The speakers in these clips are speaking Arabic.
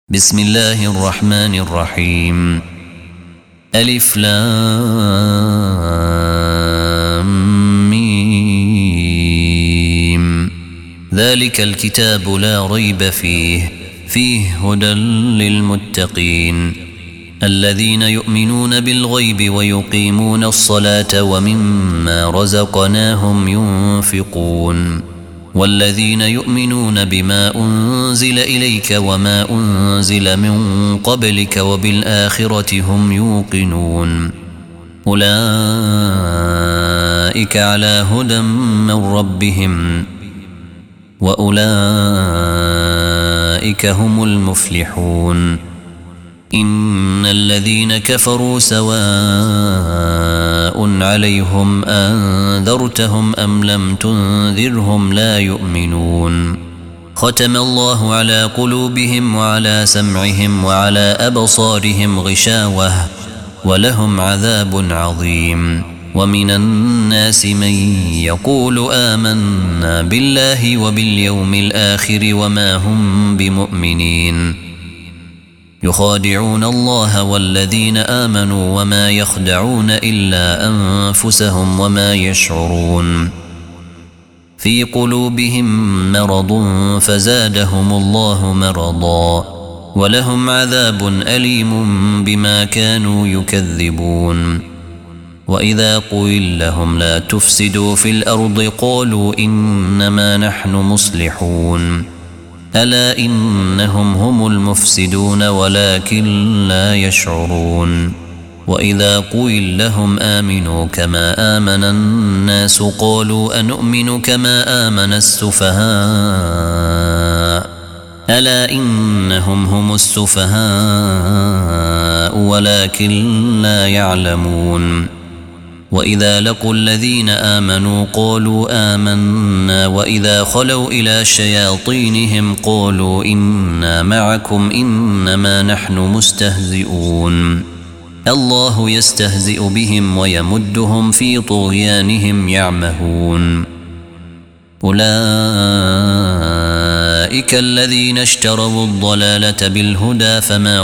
بسم الله الرحمن الرحيم. ألف لام ميم. ذلك الكتاب لا ريب فيه هدى للمتقين الذين يؤمنون بالغيب ويقيمون الصلاة ومما رزقناهم ينفقون والذين يؤمنون بما أنزل إليك وما أنزل من قبلك وبالآخرة هم يوقنون أولئك على هدى من ربهم وأولئك هم المفلحون. إن الذين كفروا سواء عليهم أنذرتهم أم لم تنذرهم لا يؤمنون. ختم الله على قلوبهم وعلى سمعهم وعلى أبصارهم غشاوة ولهم عذاب عظيم. ومن الناس من يقول آمنا بالله وباليوم الآخر وما هم بمؤمنين يخادعون الله والذين آمنوا وما يخدعون إلا أنفسهم وما يشعرون. في قلوبهم مرض فزادهم الله مرضا ولهم عذاب أليم بما كانوا يكذبون. وإذا قيل لهم لا تفسدوا في الأرض قالوا إنما نحن مصلحون ألا إنهم هم المفسدون ولكن لا يشعرون. وإذا قيل لهم آمنوا كما آمن الناس قالوا أنؤمن كما آمن السفهاء ألا إنهم هم السفهاء ولكن لا يعلمون. وإذا لقوا الذين آمنوا قالوا آمنا وإذا خلوا إلى شياطينهم قالوا إنا معكم إنما نحن مستهزئون. الله يستهزئ بهم ويمدهم في طغيانهم يعمهون. أولئك الذين اشتروا الضلالة بالهدى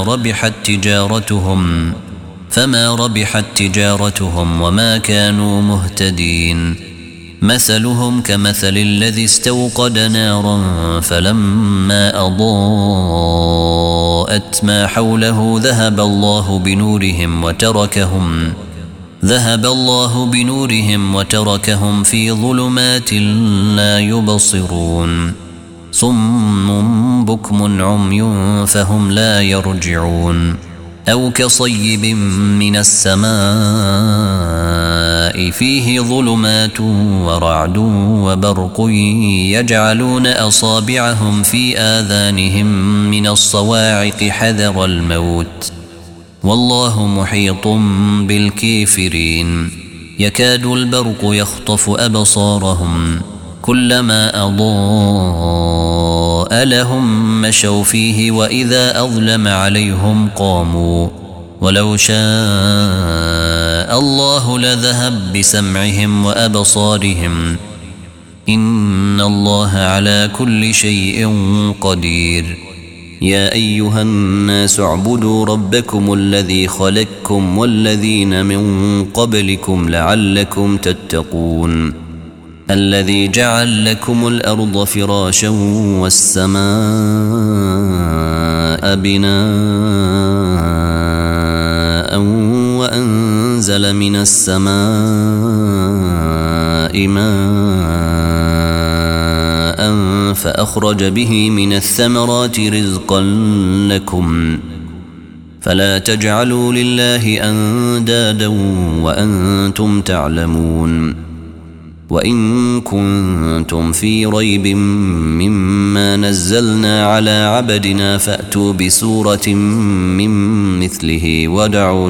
فما ربحت تجارتهم وما كانوا مهتدين. مثلهم كمثل الذي استوقد نارا فلما أضاءت ما حوله ذهب الله بنورهم وتركهم في ظلمات لا يبصرون. صم بكم عمي فهم لا يرجعون. أو كصيب من السماء فيه ظلمات ورعد وبرق يجعلون أصابعهم في آذانهم من الصواعق حذر الموت والله محيط بالكافرين. يكاد البرق يخطف أبصارهم كلما أضاء لهم مشوا فيه وإذا أظلم عليهم قاموا ولو شاء الله لذهب بسمعهم وأبصارهم إن الله على كل شيء قدير. يا أيها الناس اعبدوا ربكم الذي خلقكم والذين من قبلكم لعلكم تتقون الذي جعل لكم الأرض فراشا والسماء بناء وأنزل من السماء ماء فأخرج به من الثمرات رزقا لكم فلا تجعلوا لله أندادا وأنتم تعلمون. وإن كنتم في ريب مما نزلنا على عبدنا فأتوا بسورة من مثله ودعوا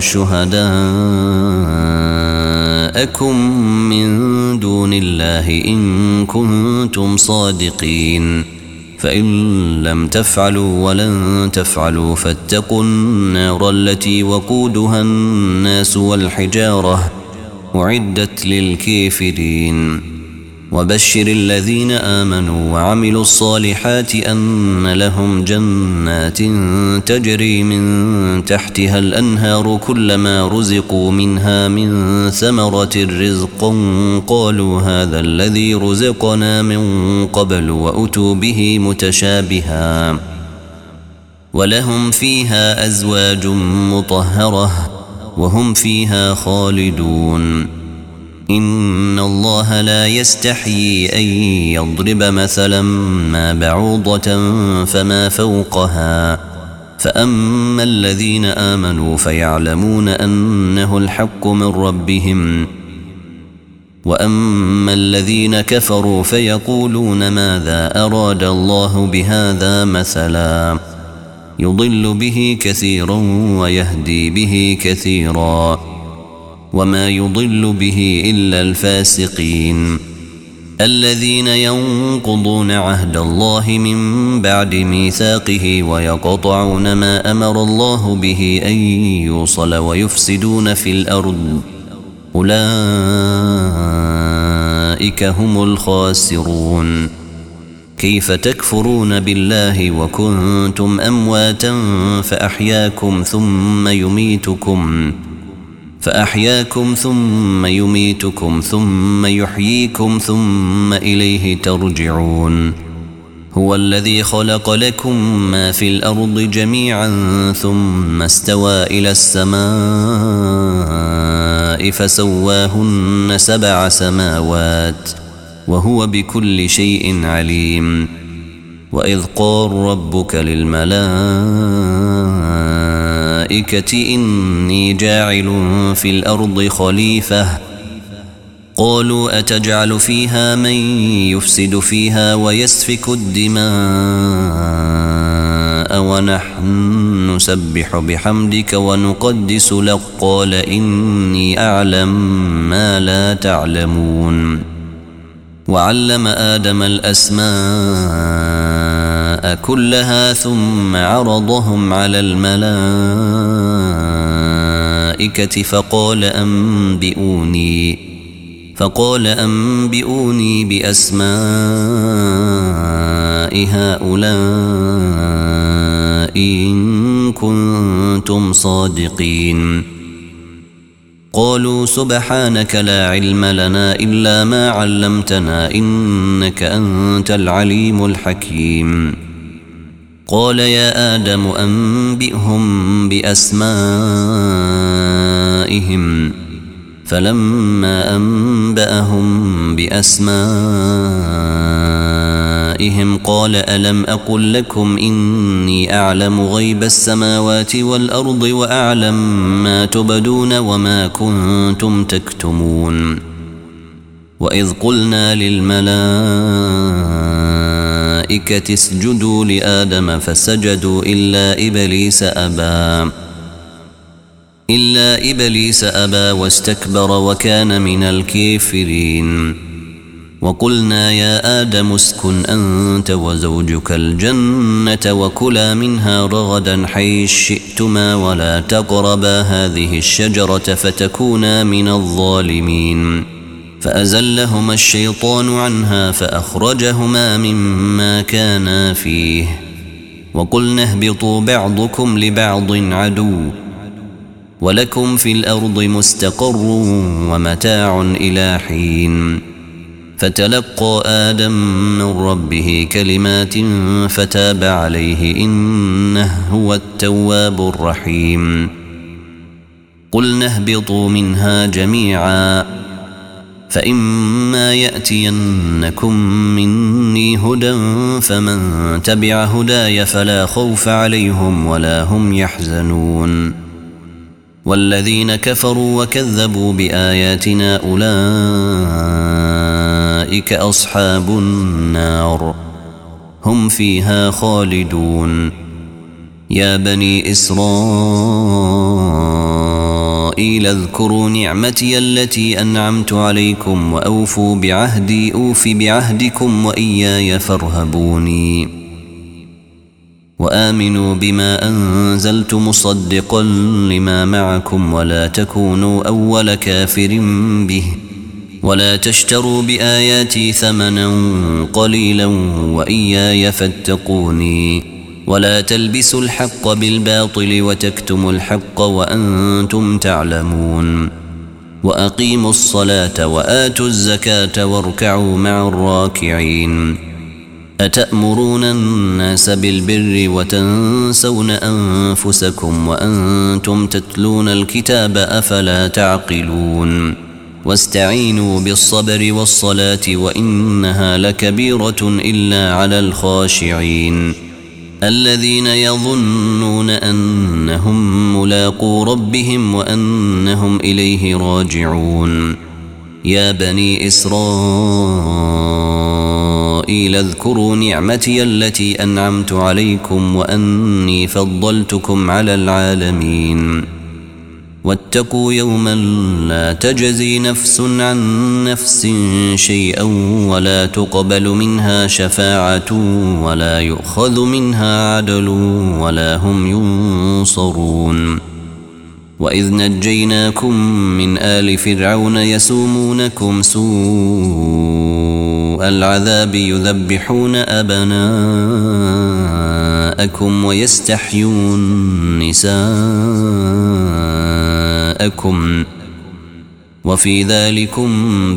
شهداءكم من دون الله إن كنتم صادقين. فإن لم تفعلوا ولن تفعلوا فاتقوا النار التي وقودها الناس والحجارة أعدت للكافرين. وبشر الذين آمنوا وعملوا الصالحات أن لهم جنات تجري من تحتها الأنهار كلما رزقوا منها من ثمرة رزقا قالوا هذا الذي رزقنا من قبل وأتوا به متشابها ولهم فيها أزواج مطهرة وهم فيها خالدون إن الله لا يستحيي أن يضرب مثلا ما بعوضة فما فوقها فأما الذين آمنوا فيعلمون أنه الحق من ربهم وأما الذين كفروا فيقولون ماذا أراد الله بهذا مثلا يضل به كثيرا ويهدي به كثيرا وما يضل به إلا الفاسقين الذين ينقضون عهد الله من بعد ميثاقه ويقطعون ما أمر الله به أن يوصل ويفسدون في الأرض أولئك هم الخاسرون كيف تكفرون بالله وكنتم أمواتا فأحياكم ثم يميتكم ثم يحييكم ثم إليه ترجعون هو الذي خلق لكم ما في الأرض جميعا ثم استوى إلى السماء فسواهن 7 سماوات وهو بكل شيء عليم وإذ قال ربك للملائكة إني جاعل في الأرض خليفة قالوا أتجعل فيها من يفسد فيها ويسفك الدماء ونحن نسبح بحمدك ونقدس لك قال إني أعلم ما لا تعلمون وعلم آدم الأسماء كلها ثم عرضهم على الملائكة فقال أنبئوني بأسماء هؤلاء إن كنتم صادقين قالوا سبحانك لا علم لنا إلا ما علمتنا إنك أنت العليم الحكيم قال يا آدم أنبئهم بأسمائهم فلما أنبأهم بأسمائهم قال ألم أقل لكم إني أعلم غيب السماوات والأرض وأعلم ما تبدون وما كنتم تكتمون وإذ قلنا للملائكة اسجدوا لآدم فسجدوا إلا إبليس أبى واستكبر وكان من الكافرين وقلنا يا آدم اسكن أنت وزوجك الجنة وكلا منها رغدا حيث شئتما ولا تقربا هذه الشجرة فتكونا من الظالمين فأزلهما الشيطان عنها فأخرجهما مما كانا فيه وقلنا اهبطوا بعضكم لبعض عدو ولكم في الأرض مستقر ومتاع إلى حين فتلقى آدم من ربه كلمات فتاب عليه إنه هو التواب الرحيم قلنا اهبطوا منها جميعا فإما يأتينكم مني هدى فمن تبع هداي فلا خوف عليهم ولا هم يحزنون والذين كفروا وكذبوا بآياتنا أولئك أصحاب النار هم فيها خالدون يا بني إسرائيل اذكروا نعمتي التي أنعمت عليكم وأوفوا بعهدي أوف بعهدكم وإياي فارهبوني وآمنوا بما أنزلت مصدقا لما معكم ولا تكونوا أول كافر به ولا تشتروا بآياتي ثمنا قليلا وإياي فاتقوني ولا تلبسوا الحق بالباطل وتكتموا الحق وأنتم تعلمون وأقيموا الصلاة وآتوا الزكاة واركعوا مع الراكعين أتأمرون الناس بالبر وتنسون أنفسكم وأنتم تتلون الكتاب أفلا تعقلون واستعينوا بالصبر والصلاة وإنها لكبيرة إلا على الخاشعين الذين يظنون أنهم ملاقو ربهم وأنهم إليه راجعون يا بني إسرائيل اذكروا نعمتي التي أنعمت عليكم وأني فضلتكم على العالمين واتقوا يوما لا تجزي نفس عن نفس شيئا ولا تقبل منها شفاعة ولا يؤخذ منها عدل ولا هم ينصرون وإذ نجيناكم من آل فرعون يسومونكم سوء العذاب يذبحون أبناءكم ويستحيون نساءكم وفي ذلكم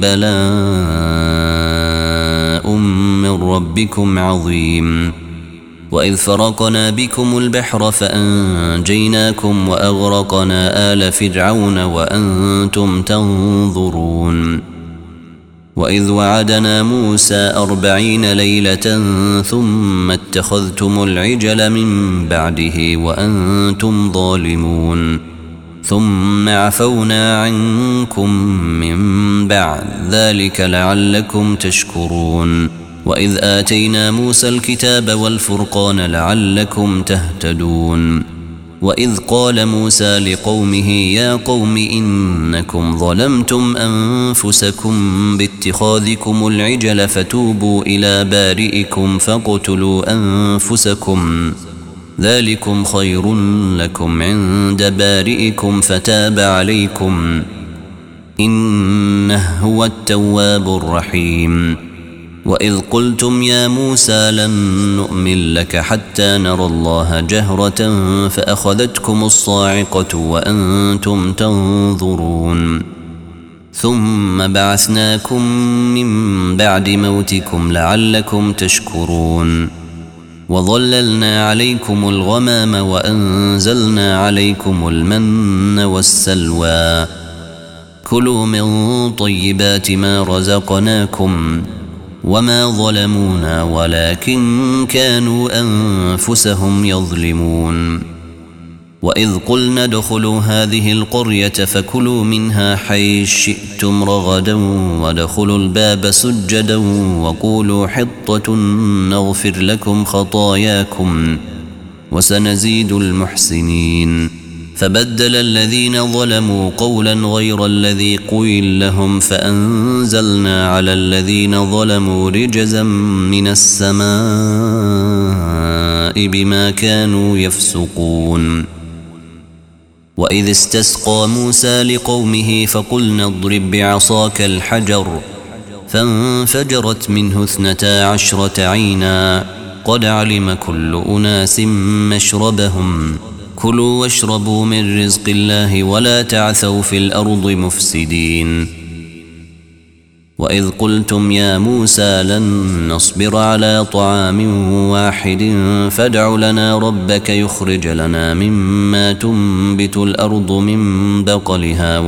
بلاء من ربكم عظيم وإذ فرقنا بكم البحر فأنجيناكم وأغرقنا آل فرعون وأنتم تنظرون وإذ وعدنا موسى 40 ليلة ثم اتخذتم العجل من بعده وأنتم ظالمون ثم عفونا عنكم من بعد ذلك لعلكم تشكرون وإذ آتينا موسى الكتاب والفرقان لعلكم تهتدون وإذ قال موسى لقومه يا قوم إنكم ظلمتم أنفسكم باتخاذكم العجل فتوبوا إلى بارئكم فاقتلوا أنفسكم ذلكم خير لكم عند بارئكم فتاب عليكم إنه هو التواب الرحيم وإذ قلتم يا موسى لن نؤمن لك حتى نرى الله جهرة فأخذتكم الصاعقة وأنتم تنظرون ثم بعثناكم من بعد موتكم لعلكم تشكرون وظللنا عليكم الغمام وأنزلنا عليكم المن والسلوى كلوا من طيبات ما رزقناكم وما ظلمونا ولكن كانوا أنفسهم يظلمون وإذ قلنا ادخلوا هذه القرية فكلوا منها حيث شئتم رغدا وادخلوا الباب سجدا وقولوا حطة نغفر لكم خطاياكم وسنزيد المحسنين فبدل الذين ظلموا قولا غير الذي قيل لهم فأنزلنا على الذين ظلموا رجزا من السماء بما كانوا يفسقون وإذ استسقى موسى لقومه فقلنا اضرب بعصاك الحجر فانفجرت منه 12 عينا قد علم كل أناس مشربهم كلوا واشربوا من رزق الله ولا تعثوا في الأرض مفسدين وإذ قلتم يا موسى لن نصبر على طعام واحد فادع لنا ربك يخرج لنا مما تنبت الأرض من بقلها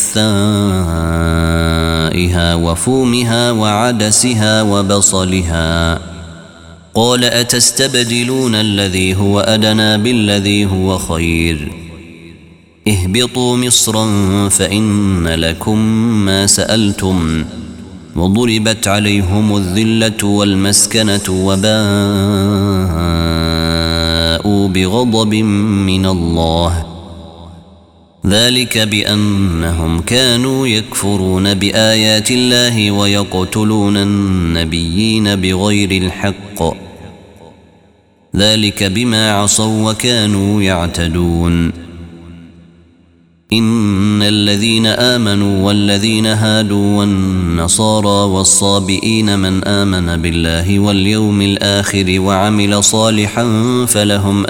وقثائها وفومها وعدسها وبصلها قال أتستبدلون الذي هو أدنى بالذي هو خير اهبطوا مصرا فإن لكم ما سألتم وضربت عليهم الذلة والمسكنة وباءوا بغضب من الله ذلك بأنهم كانوا يكفرون بآيات الله ويقتلون النبيين بغير الحق ذلك بما عصوا وكانوا يعتدون إن الذين آمنوا والذين هادوا والنصارى والصابئين من آمن بالله واليوم الآخر وعمل صالحا فلهم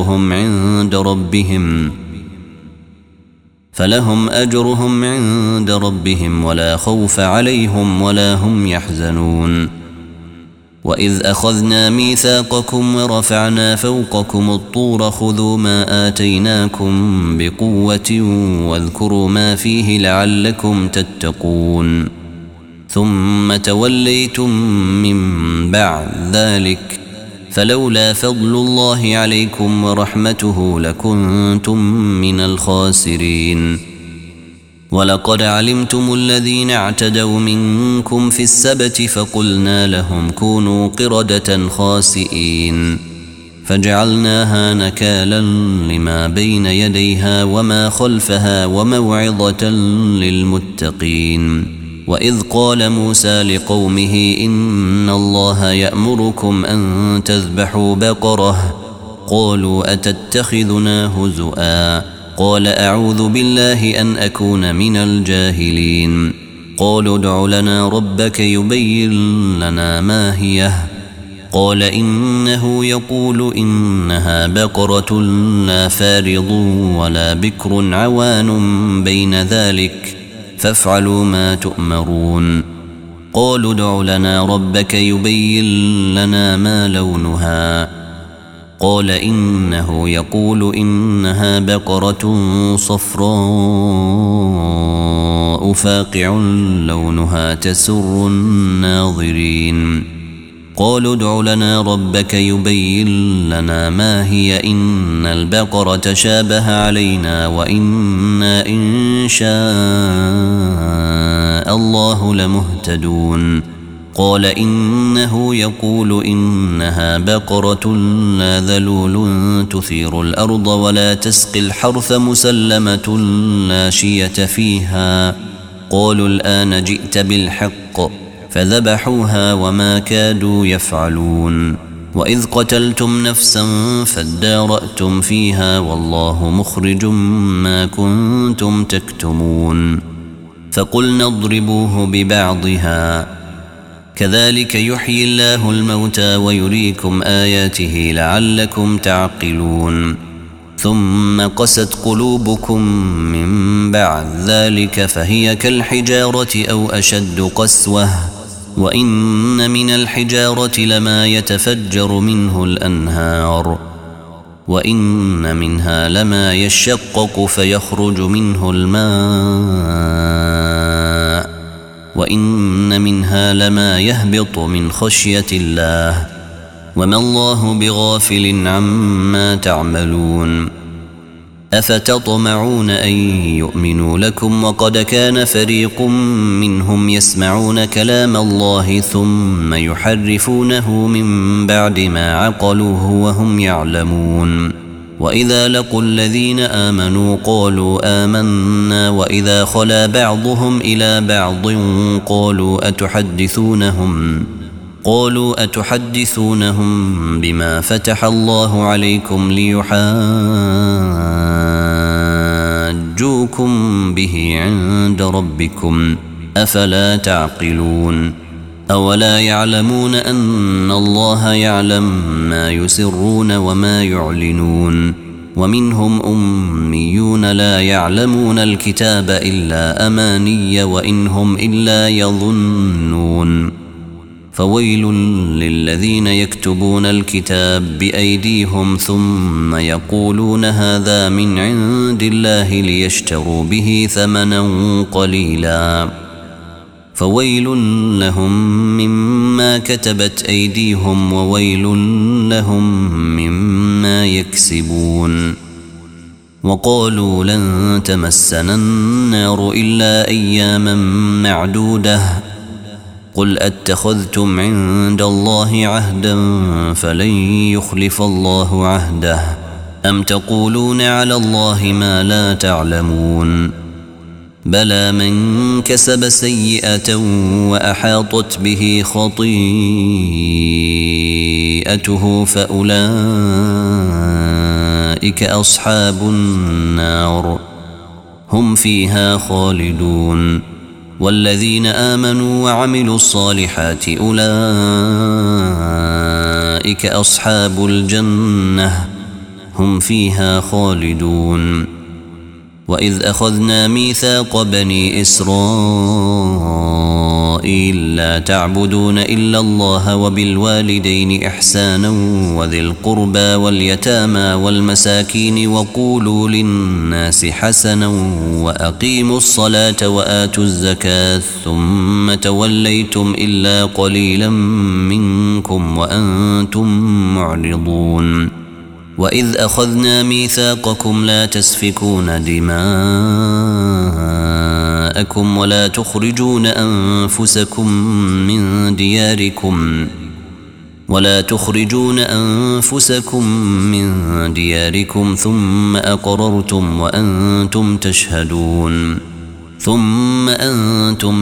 أجرهم عند ربهم ولا خوف عليهم ولا هم يحزنون. وإذ أخذنا ميثاقكم ورفعنا فوقكم الطور خذوا ما آتيناكم بقوة واذكروا ما فيه لعلكم تتقون ثم توليتم من بعد ذلك فلولا فضل الله عليكم ورحمته لكنتم من الخاسرين. ولقد علمتم الذين اعتدوا منكم في السبت فقلنا لهم كونوا قردة خاسئين فجعلناها نكالا لما بين يديها وما خلفها وموعظة للمتقين. وإذ قال موسى لقومه إن الله يأمركم أن تذبحوا بقرة قالوا أتتخذنا هزؤا قال أعوذ بالله أن أكون من الجاهلين. قالوا ادع لنا ربك يبين لنا ما هي قال إنه يقول إنها بقرة لا فارض ولا بكر عوان بين ذلك فافعلوا ما تؤمرون. قالوا ادع لنا ربك يبين لنا ما لونها قال إنه يقول إنها بقرة صفراء فاقع لونها تسر الناظرين. قالوا ادع لنا ربك يبين لنا ما هي إن البقرة شابه علينا وإنا إن شاء الله لمهتدون. قال إنه يقول إنها بقرة لا ذلول تثير الأرض ولا تسقي الحرث مسلمة لا شية فيها. قالوا الآن جئت بالحق فذبحوها وما كادوا يفعلون. وإذ قتلتم نفسا فادارأتم فيها والله مخرج ما كنتم تكتمون. فقلنا اضربوه ببعضها كذلك يحيي الله الموتى ويريكم آياته لعلكم تعقلون. ثم قست قلوبكم من بعد ذلك فهي كالحجارة أو أشد قسوة وإن من الحجارة لما يتفجر منه الأنهار وإن منها لما يشقق فيخرج منه الماء وإن منها لما يهبط من خشية الله وما الله بغافل عما تعملون. أفتطمعون أن يؤمنوا لكم وقد كان فريق منهم يسمعون كلام الله ثم يحرفونه من بعد ما عقلوه وهم يعلمون. وإذا لقوا الذين آمنوا قالوا آمنا وإذا خلا بعضهم إلى بعض قالوا أتحدثونهم بما فتح الله عليكم ليحاجوكم به عند ربكم أفلا تعقلون. أولا يعلمون أن الله يعلم ما يسرون وما يعلنون. ومنهم أميون لا يعلمون الكتاب إلا أماني وإن هم إلا يظنون. فويل للذين يكتبون الكتاب بأيديهم ثم يقولون هذا من عند الله ليشتروا به ثمنا قليلا فويل لهم مما كتبت أيديهم وويل لهم مما يكسبون. وقالوا لن تمسنا النار إلا أياما معدودة قل أتخذتم عند الله عهدا فلن يخلف الله عهده أم تقولون على الله ما لا تعلمون. بلى من كسب سيئة وأحاطت به خطيئته فأولئك أصحاب النار هم فيها خالدون والذين آمنوا وعملوا الصالحات أولئك أصحاب الجنة هم فيها خالدون وإذ أخذنا ميثاق بني إسرائيل لا تعبدون إلا الله وبالوالدين إحسانا وذي القربى واليتامى والمساكين وقولوا للناس حسنا وأقيموا الصلاة وآتوا الزكاة ثم توليتم إلا قليلا منكم وأنتم معرضون وإذ أخذنا ميثاقكم لا تسفكون دماءكم ولا تخرجون أنفسكم من دياركم ثم أقررتم وأنتم تشهدون ثم أنتم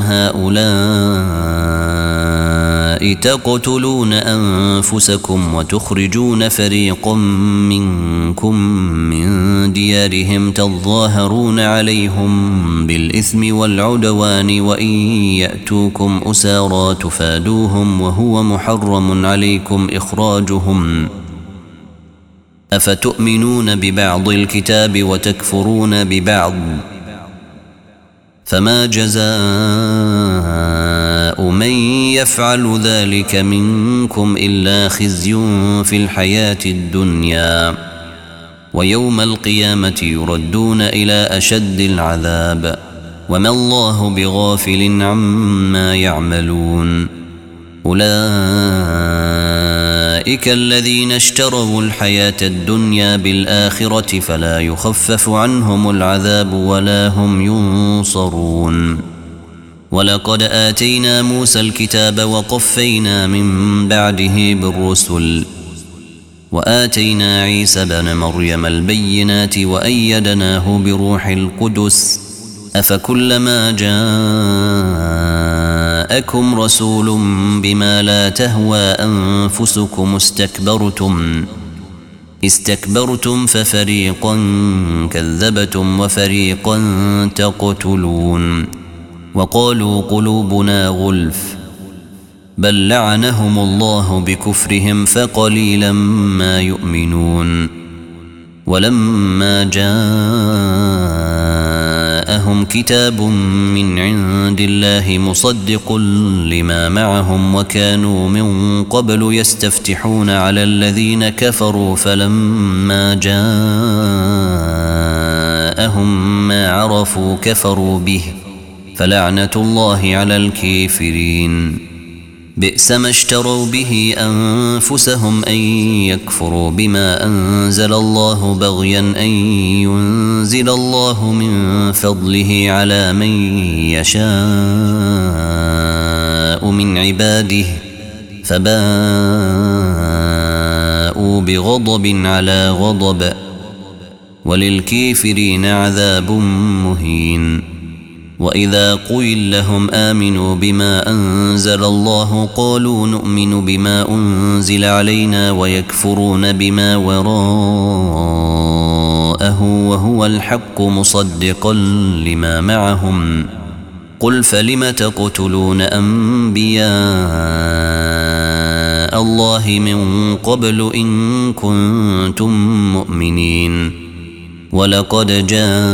هؤلاء تقتلون أنفسكم وتخرجون فريقا منكم من ديارهم تظاهرون عليهم بالإثم والعدوان وإن يأتوكم أسارى تفادوهم وهو محرم عليكم إخراجهم أفتؤمنون ببعض الكتاب وتكفرون ببعض فما جزاء من يفعل ذلك منكم إلا خزي في الحياة الدنيا ويوم القيامة يردون إلى أشد العذاب وما الله بغافل عما يعملون أولئك الذين اشتروا الحياة الدنيا بالآخرة فلا يخفف عنهم العذاب ولا هم ينصرون ولقد آتينا موسى الكتاب وقفينا من بعده بالرسل وآتينا عيسى بن مريم البينات وأيدناه بروح القدس أفكلما جاءكم رسول بما لا تهوى أنفسكم استكبرتم ففريقا كذبتم وفريقا تقتلون وقالوا قلوبنا غلف بل لعنهم الله بكفرهم فقليلا ما يؤمنون ولما جاءهم كتاب من عند الله مصدق لما معهم وكانوا من قبل يستفتحون على الذين كفروا فلما جاءهم ما عرفوا كفروا به فلعنة الله على الكافرين بئس ما اشتروا به أنفسهم أن يكفروا بما أنزل الله بغيا أن ينزل الله من فضله على من يشاء من عباده فباءوا بغضب على غضب وللكافرين عذاب مهين وإذا قيل لهم آمنوا بما أنزل الله قالوا نؤمن بما أنزل علينا ويكفرون بما وراءه وهو الحق مصدقا لما معهم قل فلم تقتلون أنبياء الله من قبل إن كنتم مؤمنين ولقد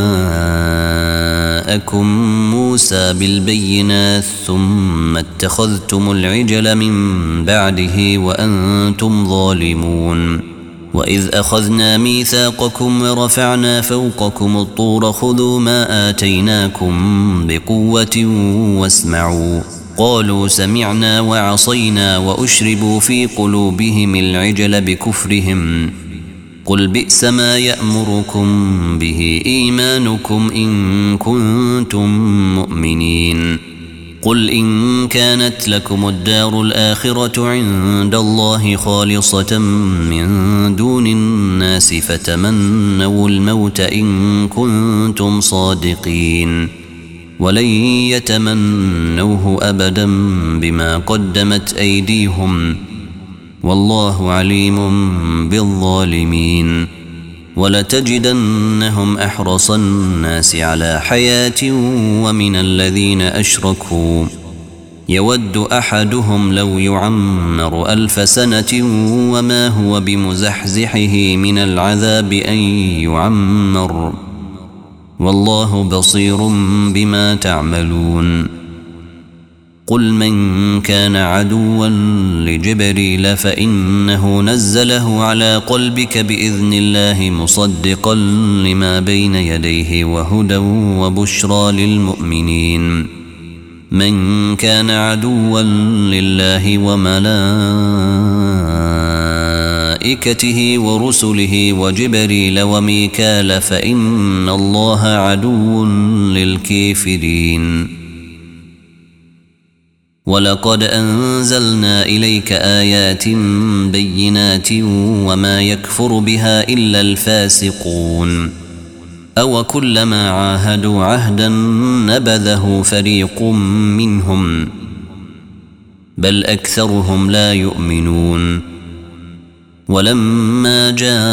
جاءكم موسى بالبينات ثم اتخذتم العجل من بعده وأنتم ظالمون وإذ أخذنا ميثاقكم ورفعنا فوقكم الطور خذوا ما آتيناكم بقوة واسمعوا قالوا سمعنا وعصينا وأشربوا في قلوبهم العجل بكفرهم قل بئس ما يأمركم به إيمانكم إن كنتم مؤمنين قل إن كانت لكم الدار الآخرة عند الله خالصة من دون الناس فتمنوا الموت إن كنتم صادقين ولن يتمنوه أبدا بما قدمت أيديهم والله عليم بالظالمين ولتجدنهم أحرص الناس على حياة ومن الذين أشركوا يود أحدهم لو يعمر 1000 سنة وما هو بمزحزحه من العذاب أن يعمر والله بصير بما تعملون قل من كان عدوا لجبريل فإنه نزله على قلبك بإذن الله مصدقا لما بين يديه وهدى وبشرى للمؤمنين من كان عدوا لله وملائكته ورسله وجبريل وميكال فإن الله عدو للكافرين ولقد أنزلنا إليك آيات بينات وما يكفر بها إلا الفاسقون أو كلما عاهدوا عهدا نبذه فريق منهم بل أكثرهم لا يؤمنون ولما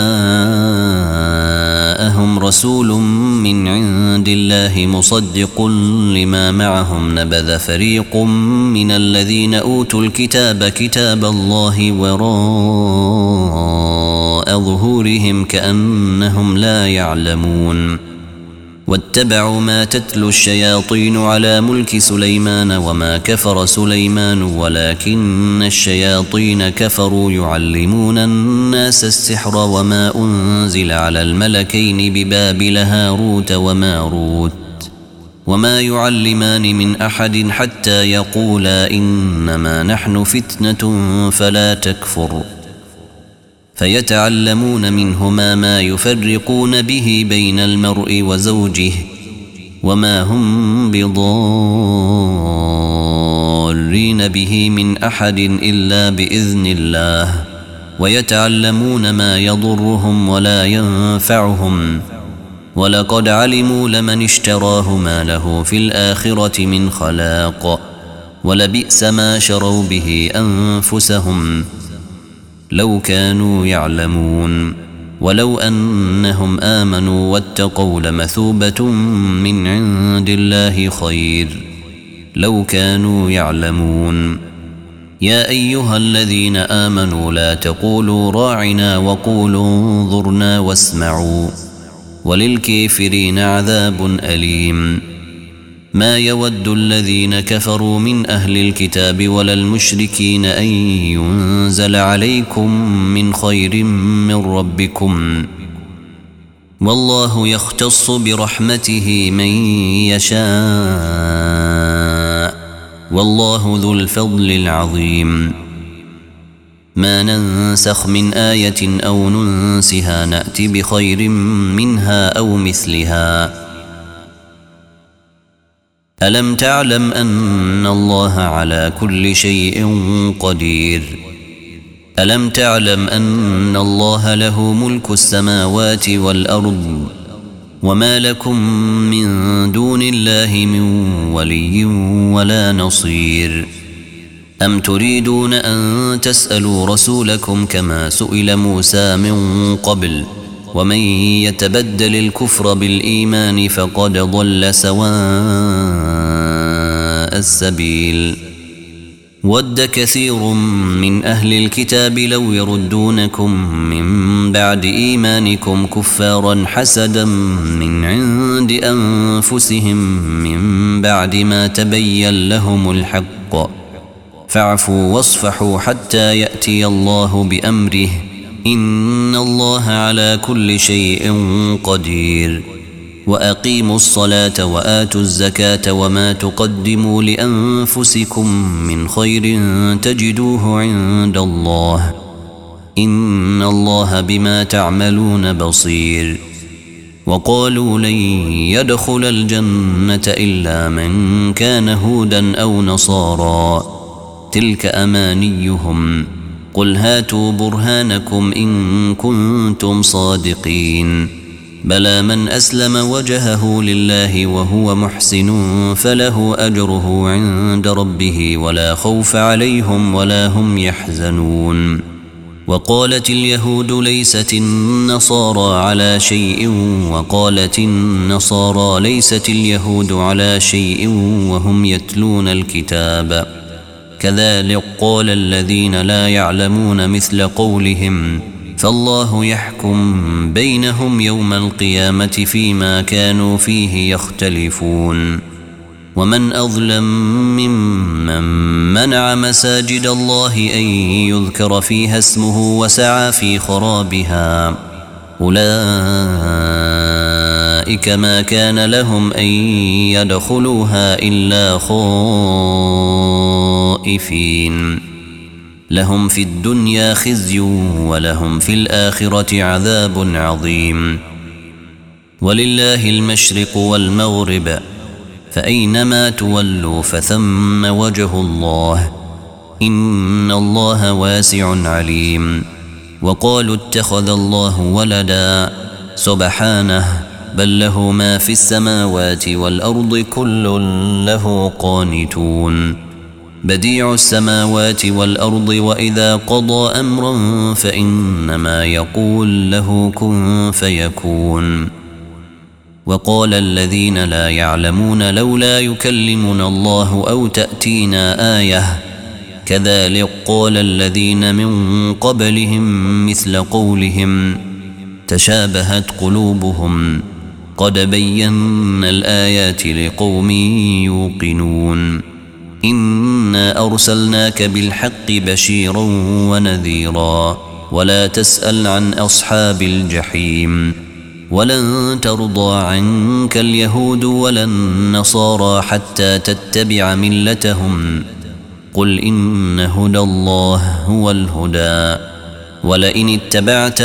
جاءهم رسول من عند الله مصدق لما معهم نبذ فريق من الذين أوتوا الكتاب كتاب الله وراء ظهورهم كأنهم لا يعلمون واتبعوا ما تتلو الشياطين على ملك سليمان وما كفر سليمان ولكن الشياطين كفروا يعلمون الناس السحر وما أنزل على الملكين ببابل هاروت وماروت وما يعلمان من أحد حتى يقولا إنما نحن فتنة فلا تكفر فيتعلمون منهما ما يفرقون به بين المرء وزوجه وما هم بضارين به من أحد إلا بإذن الله ويتعلمون ما يضرهم ولا ينفعهم ولقد علموا لمن اشتراه ما له في الآخرة من خلاق ولبئس ما شروا به أنفسهم لو كانوا يعلمون ولو أنهم آمنوا واتقوا لمثوبة من عند الله خير لو كانوا يعلمون يا أيها الذين آمنوا لا تقولوا راعنا وقولوا انظرنا واسمعوا وللكافرين عذاب أليم ما يود الذين كفروا من أهل الكتاب ولا المشركين أن ينزل عليكم من خير من ربكم والله يختص برحمته من يشاء والله ذو الفضل العظيم ما ننسخ من آية أو ننسها نأتي بخير منها أو مثلها ألم تعلم أن الله على كل شيء قدير ألم تعلم أن الله له ملك السماوات والأرض وما لكم من دون الله من ولي ولا نصير أم تريدون أن تسألوا رسولكم كما سئل موسى من قبل ومن يتبدل الكفر بالإيمان فقد ضل سواء السبيل ود كثير من أهل الكتاب لو يردونكم من بعد إيمانكم كفارا حسدا من عند أنفسهم من بعد ما تبين لهم الحق فاعفوا واصفحوا حتى يأتي الله بأمره إن الله على كل شيء قدير وأقيموا الصلاة وآتوا الزكاة وما تقدموا لأنفسكم من خير تجدوه عند الله إن الله بما تعملون بصير وقالوا لن يدخل الجنة إلا من كان هودا أو نصارى تلك أمانيهم قل هاتوا برهانكم إن كنتم صادقين بلى من أسلم وجهه لله وهو محسن فله أجره عند ربه ولا خوف عليهم ولا هم يحزنون وقالت اليهود ليست النصارى على شيء وقالت النصارى ليست اليهود على شيء وهم يتلون الكتاب كذلك قال الذين لا يعلمون مثل قولهم فالله يحكم بينهم يوم القيامة فيما كانوا فيه يختلفون ومن أظلم ممن منع مساجد الله أن يذكر فيها اسمه وسعى في خرابها أولئك ما كان لهم أن يدخلوها إلا خائفين لهم في الدنيا خزي ولهم في الآخرة عذاب عظيم ولله المشرق والمغرب فأينما تولوا فثم وجه الله إن الله واسع عليم وقالوا اتخذ الله ولدا سبحانه بل له ما في السماوات والأرض كل له قانتون بديع السماوات والأرض وإذا قضى أمرا فإنما يقول له كن فيكون وقال الذين لا يعلمون لولا يكلمنا الله أو تأتينا آية كذلك قال الذين من قبلهم مثل قولهم تشابهت قلوبهم قد بينا الآيات لقوم يوقنون إنا أرسلناك بالحق بشيرا ونذيرا ولا تسأل عن أصحاب الجحيم ولن ترضى عنك اليهود ولا النصارى حتى تتبع ملتهم قل إن هدى الله هو الهدى ولئن اتبعت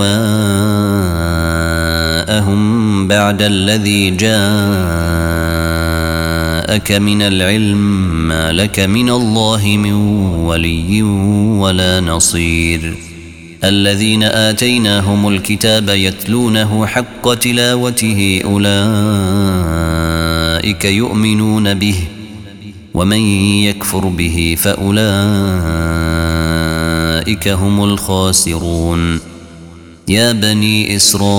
أهواءهم بعد الذي جاءك من العلم ما لك من الله من ولي ولا نصير الذين آتيناهم الكتاب يتلونه حق تلاوته أولئك يؤمنون به ومن يكفر به فأولئك هم الخاسرون يا بني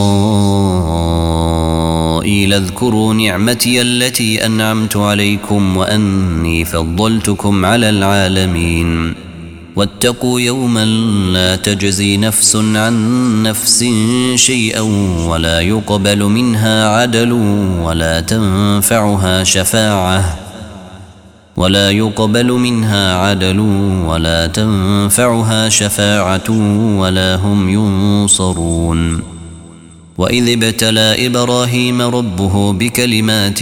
إسرائيل اذكروا نعمتي التي أنعمت عليكم وأني فضلتكم على العالمين واتقوا يوما لا تجزي نفس عن نفس شيئا ولا يقبل منها عدل ولا تنفعها شفاعة ولا هم ينصرون وإذ ابتلى إبراهيم ربه بكلمات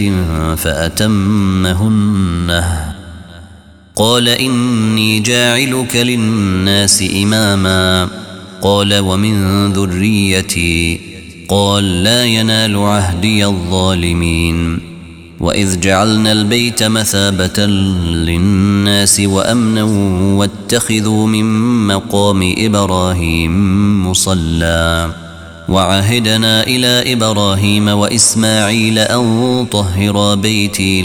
فأتمهن قال إني جاعلك للناس إماما قال ومن ذريتي قال لا ينال عهدي الظالمين وإذ جعلنا البيت مثابة للناس وأمنا واتخذوا من مقام إبراهيم مصلى وعهدنا إلى إبراهيم وإسماعيل أن طهرا بيتي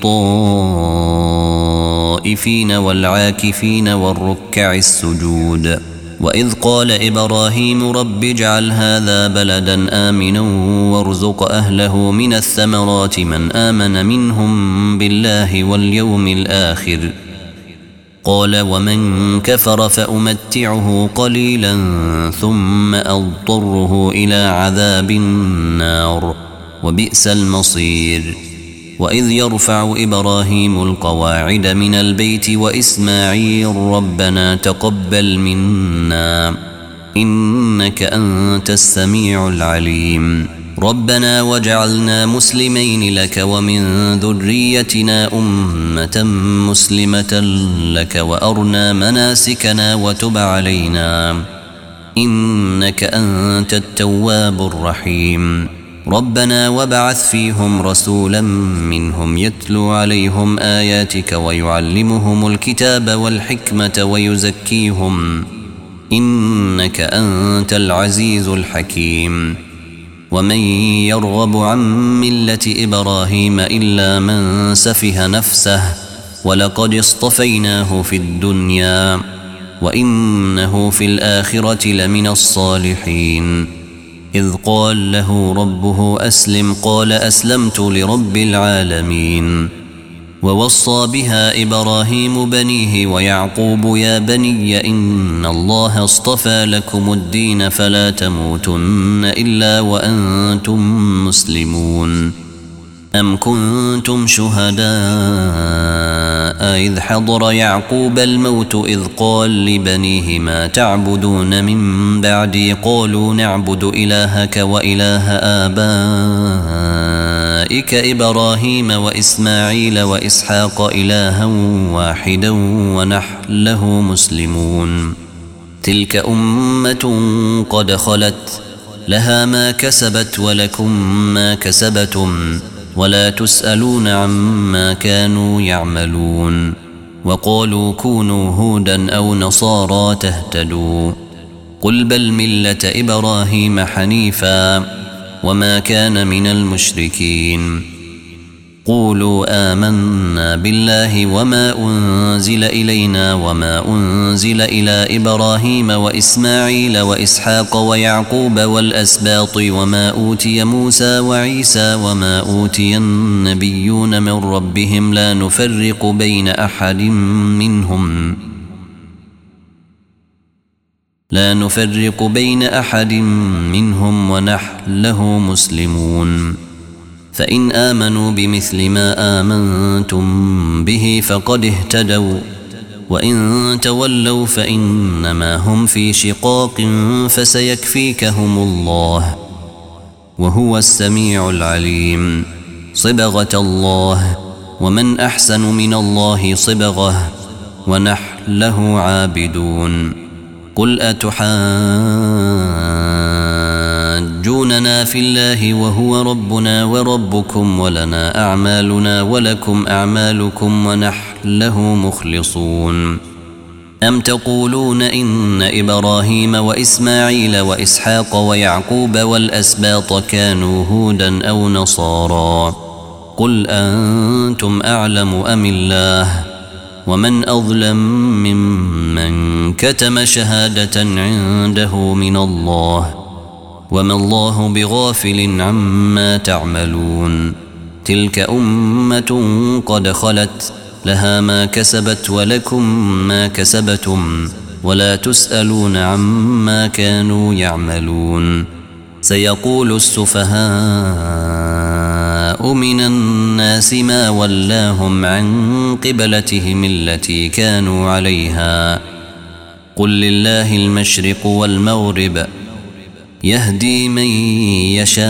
للطائفين والعاكفين والركع السجود وإذ قال إبراهيم رب اجعل هذا بلدا آمنا وارزق أهله من الثمرات من آمن منهم بالله واليوم الآخر قال ومن كفر فأمتعه قليلا ثم أضطره إلى عذاب النار وبئس المصير وإذ يرفع إبراهيم القواعد من البيت وإسماعيل ربنا تقبل منا إنك أنت السميع العليم ربنا واجعلنا مسلمين لك ومن ذريتنا أمة مسلمة لك وأرنا مناسكنا وتب علينا إنك أنت التواب الرحيم ربنا وابعث فيهم رسولا منهم يتلو عليهم آياتك ويعلمهم الكتاب والحكمة ويزكيهم إنك أنت العزيز الحكيم ومن يرغب عن ملة إبراهيم إلا من سفه نفسه ولقد اصطفيناه في الدنيا وإنه في الآخرة لمن الصالحين. إذ قال له ربه أسلم قال أسلمت لرب العالمين. ووصى بها إبراهيم بنيه ويعقوب يا بني إن الله اصطفى لكم الدين فلا تموتن إلا وأنتم مسلمون. أم كنتم شهداء إذ حضر يعقوب الموت إذ قال لبنيه ما تعبدون من بعدي قالوا نعبد إلهك وإله آبائك إبراهيم وإسماعيل وإسحاق إلها واحدا ونحن له مسلمون. تلك أمة قد خلت لها ما كسبت ولكم ما كسبتم ولا تسألون عما كانوا يعملون. وقالوا كونوا هودا أو نصارى تهتدوا قل بل ملة إبراهيم حنيفا وما كان من المشركين. قولوا آمنا بالله وما أنزل إلينا وما أنزل إلى إبراهيم وإسماعيل وإسحاق ويعقوب والأسباط وما أوتي موسى وعيسى وما أوتي النبيون من ربهم لا نفرق بين أحد منهم ونحن له مسلمون. فإن آمنوا بمثل ما آمنتم به فقد اهتدوا وإن تولوا فإنما هم في شقاق فسيكفيكهم الله وهو السميع العليم. صبغة الله ومن أحسن من الله صبغة ونحن له عابدون. قل أتحاجوننا في الله وهو ربنا وربكم ولنا أعمالنا ولكم أعمالكم ونحن له مخلصون. أم تقولون إن إبراهيم وإسماعيل وإسحاق ويعقوب والأسباط كانوا هودا أو نصارى قل أنتم أعلم أم الله ومن أظلم ممن كتم شهادة عنده من الله وما الله بغافل عما تعملون. تلك أمة قد خلت لها ما كسبت ولكم ما كسبتم ولا تسألون عما كانوا يعملون. سيقول السفهاء من الناس ما ولاهم عن قبلتهم التي كانوا عليها قل لله المشرق والمغرب يهدي من يشاء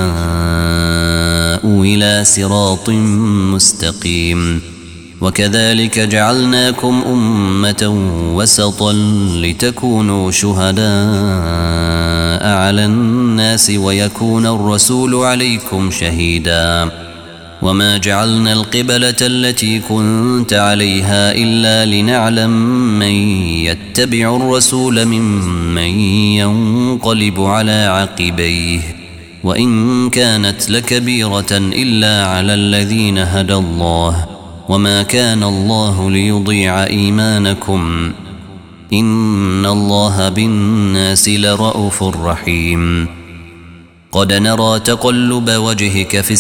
إلى صراط مستقيم. وكذلك جعلناكم أمة وسطا لتكونوا شهداء على الناس ويكون الرسول عليكم شهيدا. وما جعلنا القبلة التي كنت عليها إلا لنعلم من يتبع الرسول ممن ينقلب على عقبيه وإن كانت لكبيرة إلا على الذين هدى الله وما كان الله ليضيع إيمانكم إن الله بالناس لرءوف رحيم. قد نرى تقلب وجهك في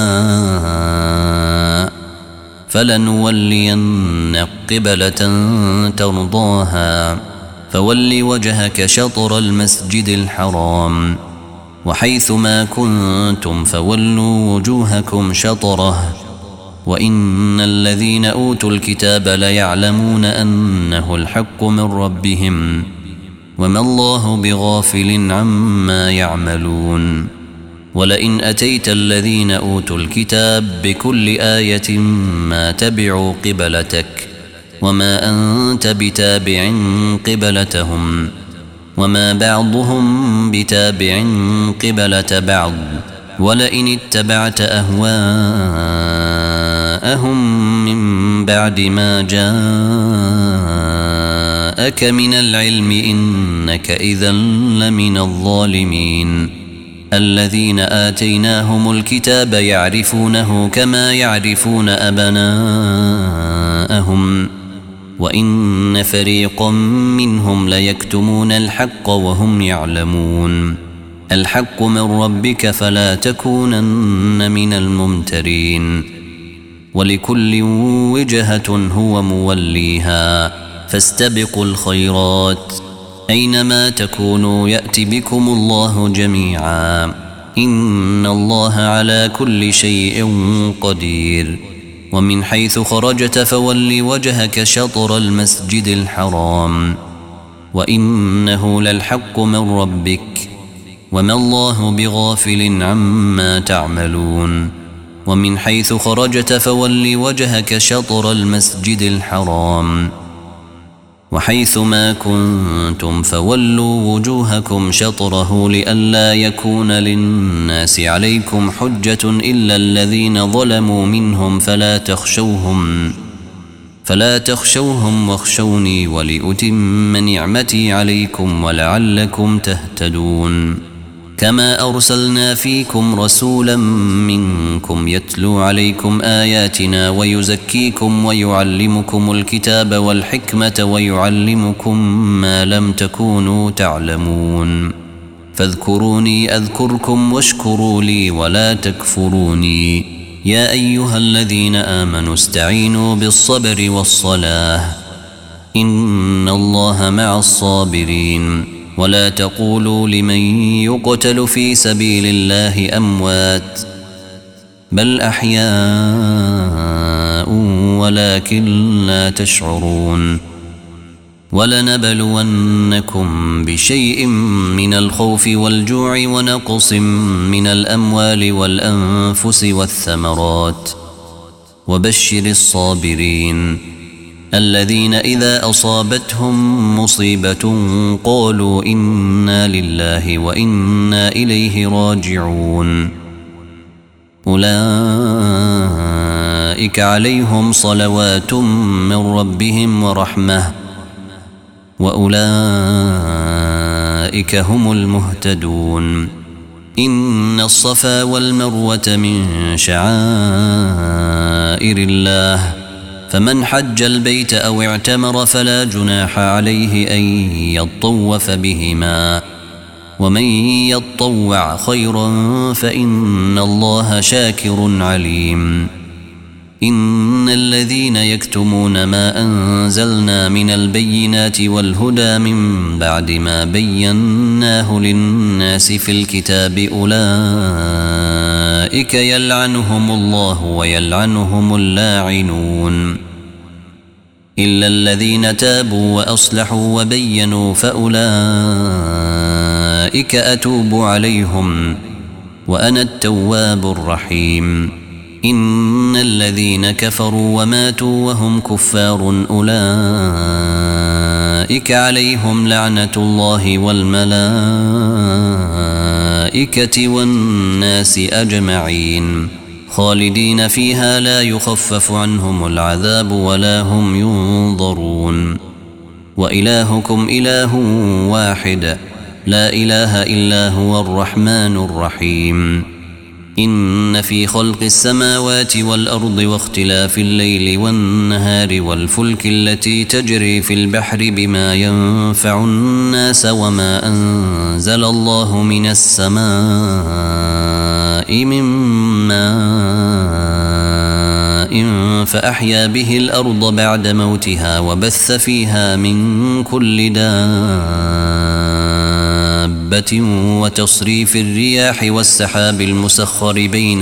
السماء فلنولينك قبلة ترضاها فول وجهك شطر المسجد الحرام وحيث ما كنتم فولوا وجوهكم شطره وإن الذين أوتوا الكتاب ليعلمون أنه الحق من ربهم وما الله بغافل عما يعملون. ولئن أتيت الذين أوتوا الكتاب بكل آية ما تبعوا قبلتك وما أنت بتابع قبلتهم وما بعضهم بتابع قبلة بعض ولئن اتبعت أهواءهم من بعد ما جاءك من العلم إنك إذا لمن الظالمين. الذين آتيناهم الكتاب يعرفونه كما يعرفون أبناءهم وإن فريقا منهم ليكتمون الحق وهم يعلمون. الحق من ربك فلا تكونن من الممترين. ولكل وجهة هو موليها فاستبقوا الخيرات أينما تكونوا يأت بكم الله جميعا إن الله على كل شيء قدير. ومن حيث خرجت فول وجهك شطر المسجد الحرام وإنه للحق من ربك وما الله بغافل عما تعملون. ومن حيث خرجت فول وجهك شطر المسجد الحرام وحيث ما كنتم فولوا وجوهكم شطره لئلا يكون للناس عليكم حجة إلا الذين ظلموا منهم فلا تخشوهم واخشوني ولأتم نعمتي عليكم ولعلكم تهتدون. كما أرسلنا فيكم رسولا منكم يتلو عليكم آياتنا ويزكيكم ويعلمكم الكتاب والحكمة ويعلمكم ما لم تكونوا تعلمون. فاذكروني أذكركم واشكروا لي ولا تكفروني. يا أيها الذين آمنوا استعينوا بالصبر والصلاة إن الله مع الصابرين. ولا تقولوا لمن يقتل في سبيل الله أموات بل أحياء ولكن لا تشعرون. ولنبلونكم بشيء من الخوف والجوع ونقص من الأموال والأنفس والثمرات وبشر الصابرين الذين إذا أصابتهم مصيبة قالوا إنا لله وإنا إليه راجعون. أولئك عليهم صلوات من ربهم ورحمة وأولئك هم المهتدون. إن الصفا والمروة من شعائر الله فمن حج البيت أو اعتمر فلا جناح عليه أن يطوف بهما ومن يطوع خيرا فإن الله شاكر عليم. إن الذين يكتمون ما أنزلنا من البينات والهدى من بعد ما بيناه للناس في الكتاب أولئك يلعنهم الله ويلعنهم اللاعنون إلا الذين تابوا وأصلحوا وبينوا فأولئك أتوب عليهم وأنا التواب الرحيم. إن الذين كفروا وماتوا وهم كفار أولئك عليهم لعنة الله والملائكة والناس أجمعين خالدين فيها لا يخفف عنهم العذاب ولا هم ينظرون. وإلهكم إله واحد لا إله إلا هو الرحمن الرحيم. إن في خلق السماوات والأرض واختلاف الليل والنهار والفلك التي تجري في البحر بما ينفع الناس وما أنزل الله من السماء من ماء فأحيا به الأرض بعد موتها وبث فيها من كل دابة وتصريف الرياح والسحاب المسخر بين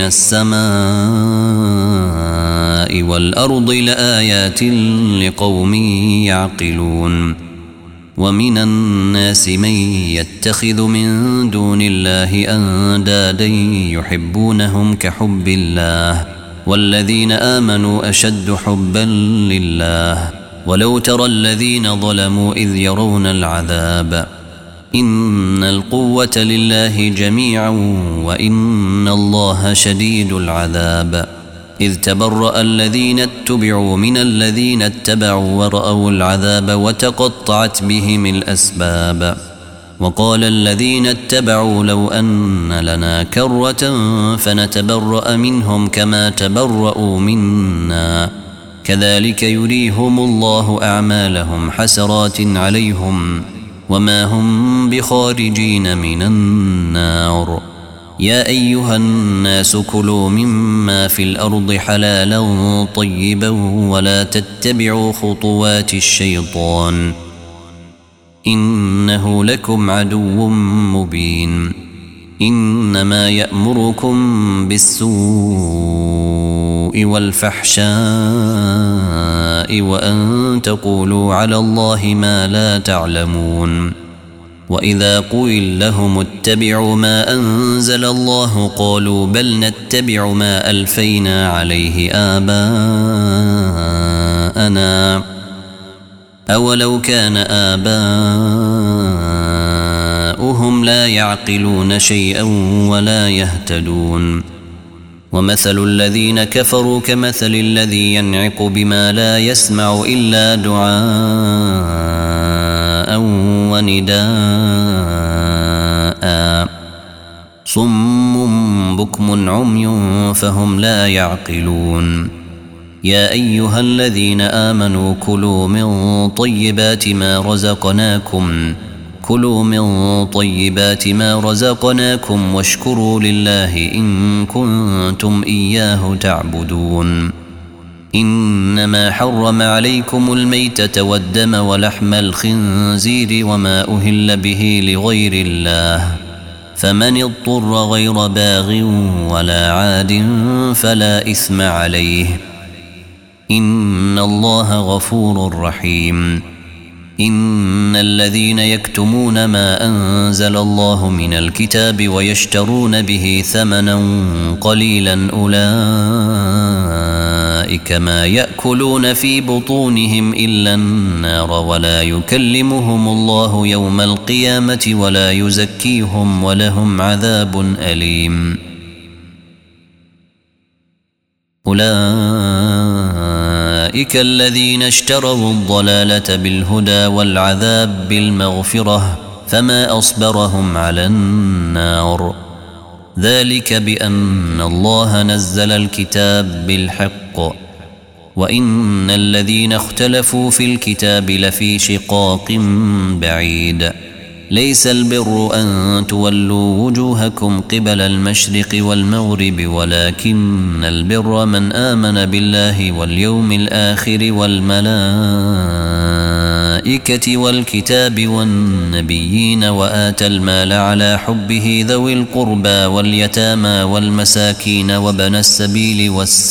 السماء والأرض لآيات لقوم يعقلون. ومن الناس من يتخذ من دون الله أندادا يحبونهم كحب الله والذين آمنوا أشد حبا لله. ولو ترى الذين ظلموا إذ يرون العذاب إن القوة لله جميعا وإن الله شديد العذاب. إذ تبرأ الذين اتبعوا من الذين اتبعوا ورأوا العذاب وتقطعت بهم الأسباب. وقال الذين اتبعوا لو أن لنا كرة فنتبرأ منهم كما تبرأوا منا كذلك يريهم الله أعمالهم حسرات عليهم وما هم بخارجين من النار. يا أيها الناس كلوا مما في الأرض حلالا طيبا ولا تتبعوا خطوات الشيطان إنه لكم عدو مبين. إنما يأمركم بالسوء والفحشاء وأن تقولوا على الله ما لا تعلمون. وإذا قيل لهم اتبعوا ما أنزل الله قالوا بل نتبع ما ألفينا عليه آباءنا أولو كان آباؤهم لا يعقلون شيئا ولا يهتدون. ومثل الذين كفروا كمثل الذي ينعق بما لا يسمع إلا دعاء ونداء صم بكم عمي فهم لا يعقلون. يا أيها الذين آمنوا كلوا من طيبات ما رزقناكم واشكروا لله إن كنتم إياه تعبدون. إنما حرم عليكم الميتة والدم ولحم الخنزير وما أهل به لغير الله فمن اضطر غير باغ ولا عاد فلا إثم عليه إن الله غفور رحيم. إن الذين يكتمون ما أنزل الله من الكتاب ويشترون به ثمنا قليلا أولئك ما يأكلون في بطونهم إلا النار ولا يكلمهم الله يوم القيامة ولا يزكيهم ولهم عذاب أليم. أولئك الذين اشتروا الضلالة بالهدى والعذاب بالمغفرة فما أصبرهم على النار. ذلك بأن الله نزل الكتاب بالحق وإن الذين اختلفوا في الكتاب لفي شقاق بعيد. ليس البر أن تولوا وجوهكم قبل المشرق والمغرب ولكن البر من آمن بالله واليوم الآخر والملائكة والكتاب والنبيين وآتى المال على حبه ذوي القربى واليتامى والمساكين وابن السبيل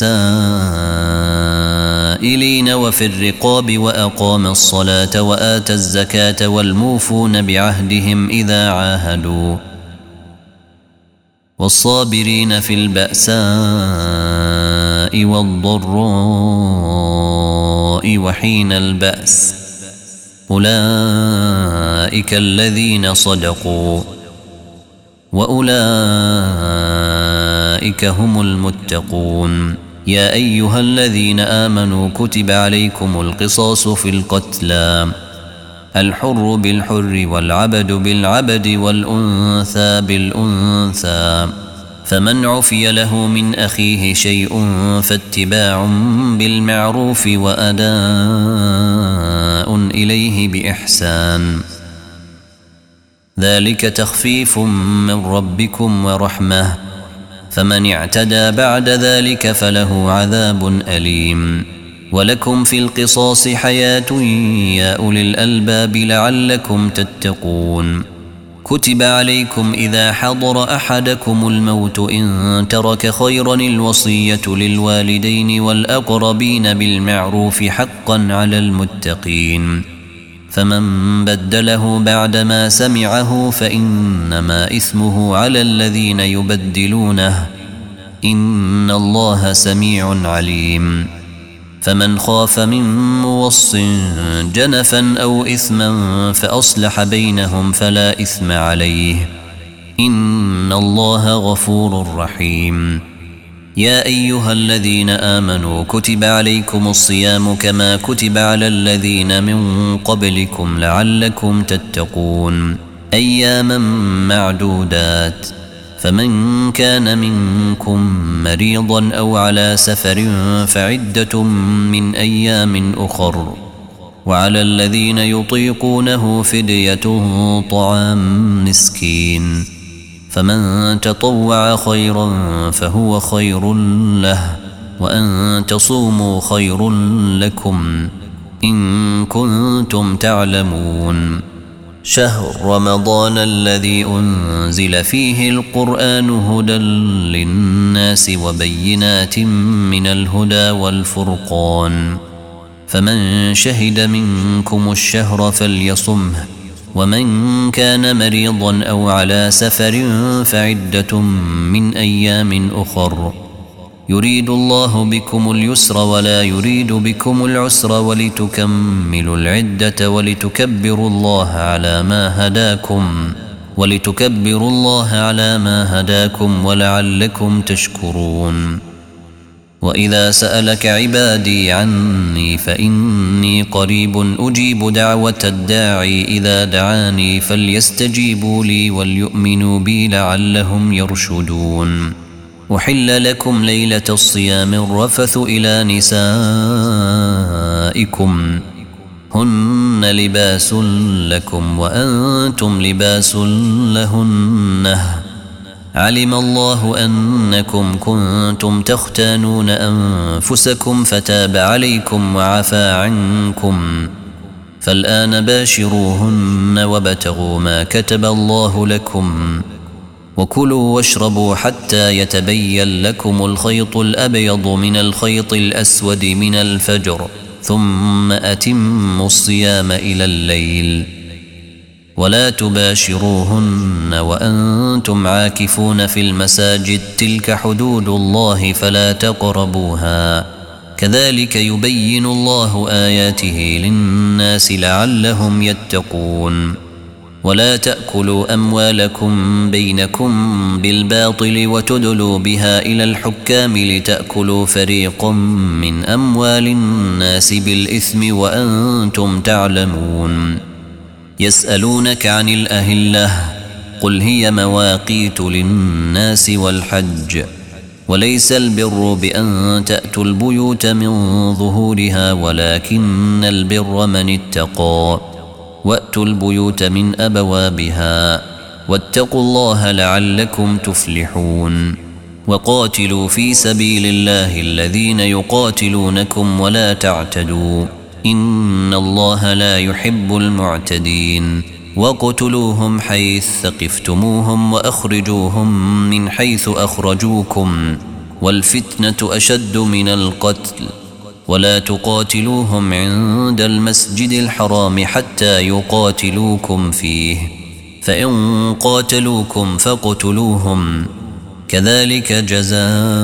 والسائلين وفي الرقاب وأقام الصلاة وآتى الزكاة والموفون بعهدهم إذا عاهدوا والصابرين في البأساء والضراء وحين البأس أولئك الذين صدقوا وأولئك هم المتقون. يا أيها الذين آمنوا كتب عليكم القصاص في القتلى الحر بالحر والعبد بالعبد والأنثى بالأنثى فمن عفي له من أخيه شيء فاتباع بالمعروف وأداء إليه بإحسان ذلك تخفيف من ربكم ورحمة فمن اعتدى بعد ذلك فله عذاب أليم. ولكم في القصاص حياة يا أولي الألباب لعلكم تتقون. كتب عليكم إذا حضر أحدكم الموت إن ترك خيرا الوصية للوالدين والأقربين بالمعروف حقا على المتقين فمن بدله بعدما سمعه فإنما إثمه على الذين يبدلونه إن الله سميع عليم. فمن خاف من موص جنفا أو إثما فأصلح بينهم فلا إثم عليه إن الله غفور رحيم. يا أيها الذين آمنوا كتب عليكم الصيام كما كتب على الذين من قبلكم لعلكم تتقون أياما معدودات فمن كان منكم مريضا أو على سفر فعدة من أيام أخر وعلى الذين يطيقونه فدية طعام مسكين فمن تطوع خيرا فهو خير له وأن تصوموا خير لكم إن كنتم تعلمون شهر رمضان الذي أنزل فيه القرآن هدى للناس وبينات من الهدى والفرقان فمن شهد منكم الشهر فليصمه ومن كان مريضا أو على سفر فعدة من أيام أخر يريد الله بكم اليسر ولا يريد بكم العسر ولتكملوا العدة ولتكبروا الله على ما هداكم ولعلكم تشكرون وإذا سألك عبادي عني فإني قريب أجيب دعوة الداعي إذا دعاني فليستجيبوا لي وليؤمنوا بي لعلهم يرشدون أحل لكم ليلة الصيام الرفث إلى نسائكم هن لباس لكم وأنتم لباس لهن علم الله أنكم كنتم تختانون أنفسكم فتاب عليكم وعفى عنكم فالآن باشروهن وابتغوا ما كتب الله لكم وكلوا واشربوا حتى يتبين لكم الخيط الأبيض من الخيط الأسود من الفجر ثم أتموا الصيام إلى الليل ولا تباشروهن وأنتم عاكفون في المساجد تلك حدود الله فلا تقربوها كذلك يبين الله آياته للناس لعلهم يتقون ولا تأكلوا أموالكم بينكم بالباطل وتدلوا بها إلى الحكام لتأكلوا فريقا من أموال الناس بالإثم وأنتم تعلمون يسألونك عن الأهلة قل هي مواقيت للناس والحج وليس البر بأن تأتوا البيوت من ظهورها ولكن البر من اتقى وأتوا البيوت من أبوابها واتقوا الله لعلكم تفلحون وقاتلوا في سبيل الله الذين يقاتلونكم ولا تعتدوا إن الله لا يحب المعتدين وقتلوهم حيث ثقفتموهم وأخرجوهم من حيث أخرجوكم والفتنة أشد من القتل ولا تقاتلوهم عند المسجد الحرام حتى يقاتلوكم فيه فإن قاتلوكم فاقتلوهم كذلك جزاء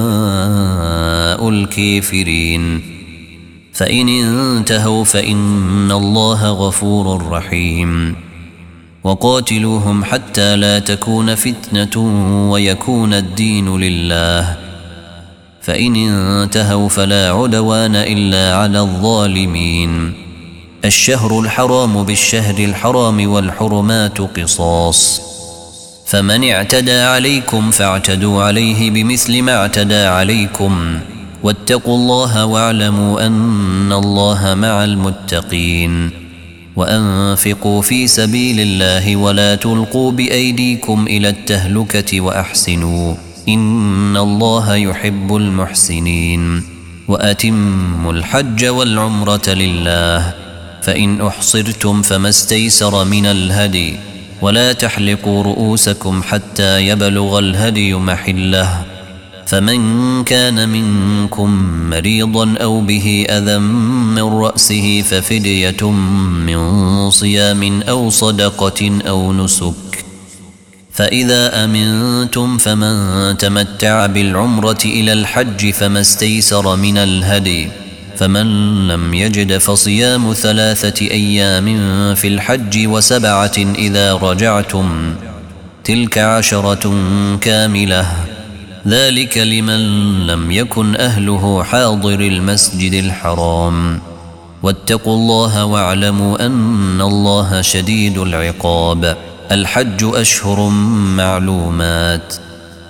الكافرين فإن انتهوا فإن الله غفور رحيم وقاتلوهم حتى لا تكون فتنة ويكون الدين لله فإن انتهوا فلا عدوان إلا على الظالمين الشهر الحرام بالشهر الحرام والحرمات قصاص فمن اعتدى عليكم فاعتدوا عليه بمثل ما اعتدى عليكم واتقوا الله واعلموا أن الله مع المتقين وأنفقوا في سبيل الله ولا تلقوا بأيديكم إلى التهلكة وأحسنوا إن الله يحب المحسنين وأتموا الحج والعمرة لله فإن أحصرتم فما استيسر من الهدي ولا تحلقوا رؤوسكم حتى يبلغ الهدي محله فمن كان منكم مريضا أو به أذى من رأسه ففدية من صيام أو صدقة أو نسك فإذا أمنتم فمن تمتع بالعمرة إلى الحج فما استيسر من الهدي فمن لم يجد فصيام 3 أيام في الحج و7 إذا رجعتم تلك 10 كاملة ذلك لمن لم يكن أهله حاضر المسجد الحرام واتقوا الله واعلموا أن الله شديد العقاب الحج أشهر معلومات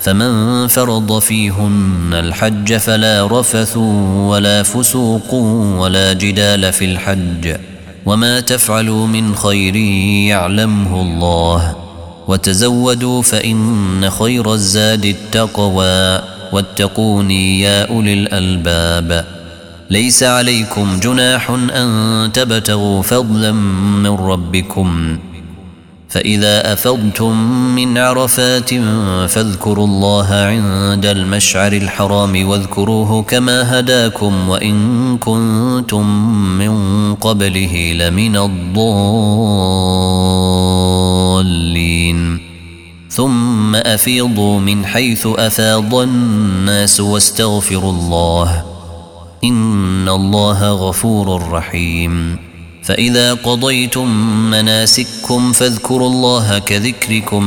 فمن فرض فيهن الحج فلا رفث ولا فسوق ولا جدال في الحج وما تفعلوا من خير يعلمه الله وتزودوا فإن خير الزاد التقوى واتقوني يا أولي الألباب ليس عليكم جناح أن تبتغوا فضلا من ربكم فإذا أفضتم من عرفات فاذكروا الله عند المشعر الحرام واذكروه كما هداكم وإن كنتم من قبله لمن الضالين ثم أفيضوا من حيث أفاض الناس واستغفروا الله إن الله غفور رحيم فإذا قضيتم مناسككم فاذكروا الله كذكركم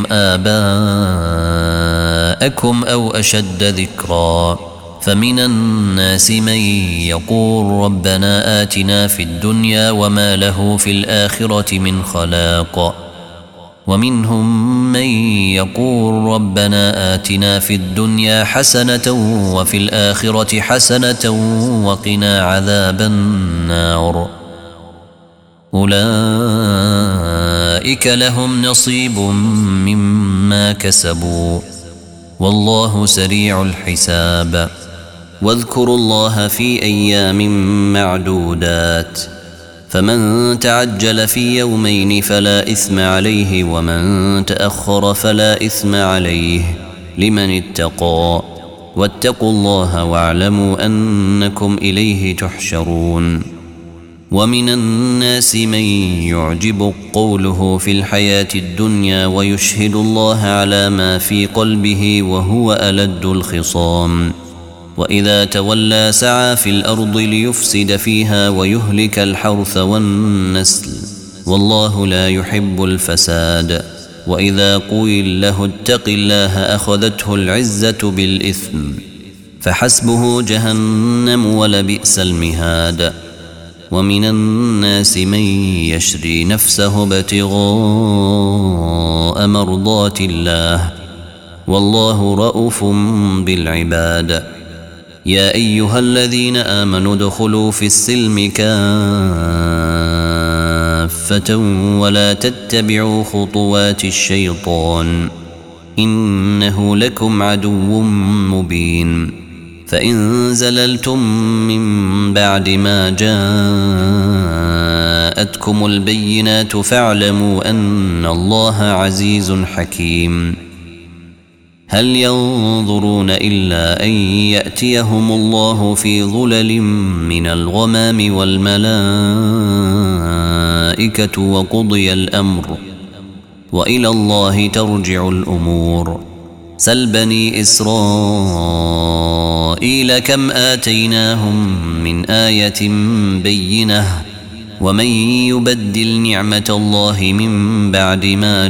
آباءكم أو أشد ذكرا فمن الناس من يقول ربنا آتنا في الدنيا وما له في الآخرة من خلاق ومنهم من يقول ربنا آتنا في الدنيا حسنة وفي الآخرة حسنة وقنا عذاب النار أولئك لهم نصيب مما كسبوا والله سريع الحساب واذكروا الله في أيام معدودات فمن تعجل في يومين فلا إثم عليه ومن تأخر فلا إثم عليه لمن اتقى واتقوا الله واعلموا أنكم إليه تحشرون ومن الناس من يعجب قوله في الحياة الدنيا ويشهد الله على ما في قلبه وهو ألد الخصام وإذا تولى سعى في الأرض ليفسد فيها ويهلك الحرث والنسل والله لا يحب الفساد وإذا قيل له اتق الله أخذته العزة بالإثم فحسبه جهنم ولبئس المهاد ومن الناس من يشري نفسه ابتغاء مرضات الله والله رؤوف بالعباد يا أيها الذين آمنوا ادخلوا في السلم كافة ولا تتبعوا خطوات الشيطان إنه لكم عدو مبين فإن زللتم من بعد ما جاءتكم البينات فاعلموا أن الله عزيز حكيم هل ينظرون إلا أن يأتيهم الله في ظلل من الغمام والملائكة وقضي الأمر وإلى الله ترجع الأمور سل بني إسرائيل كم آتيناهم من آية بينة ومن يبدل نعمة الله من بعد ما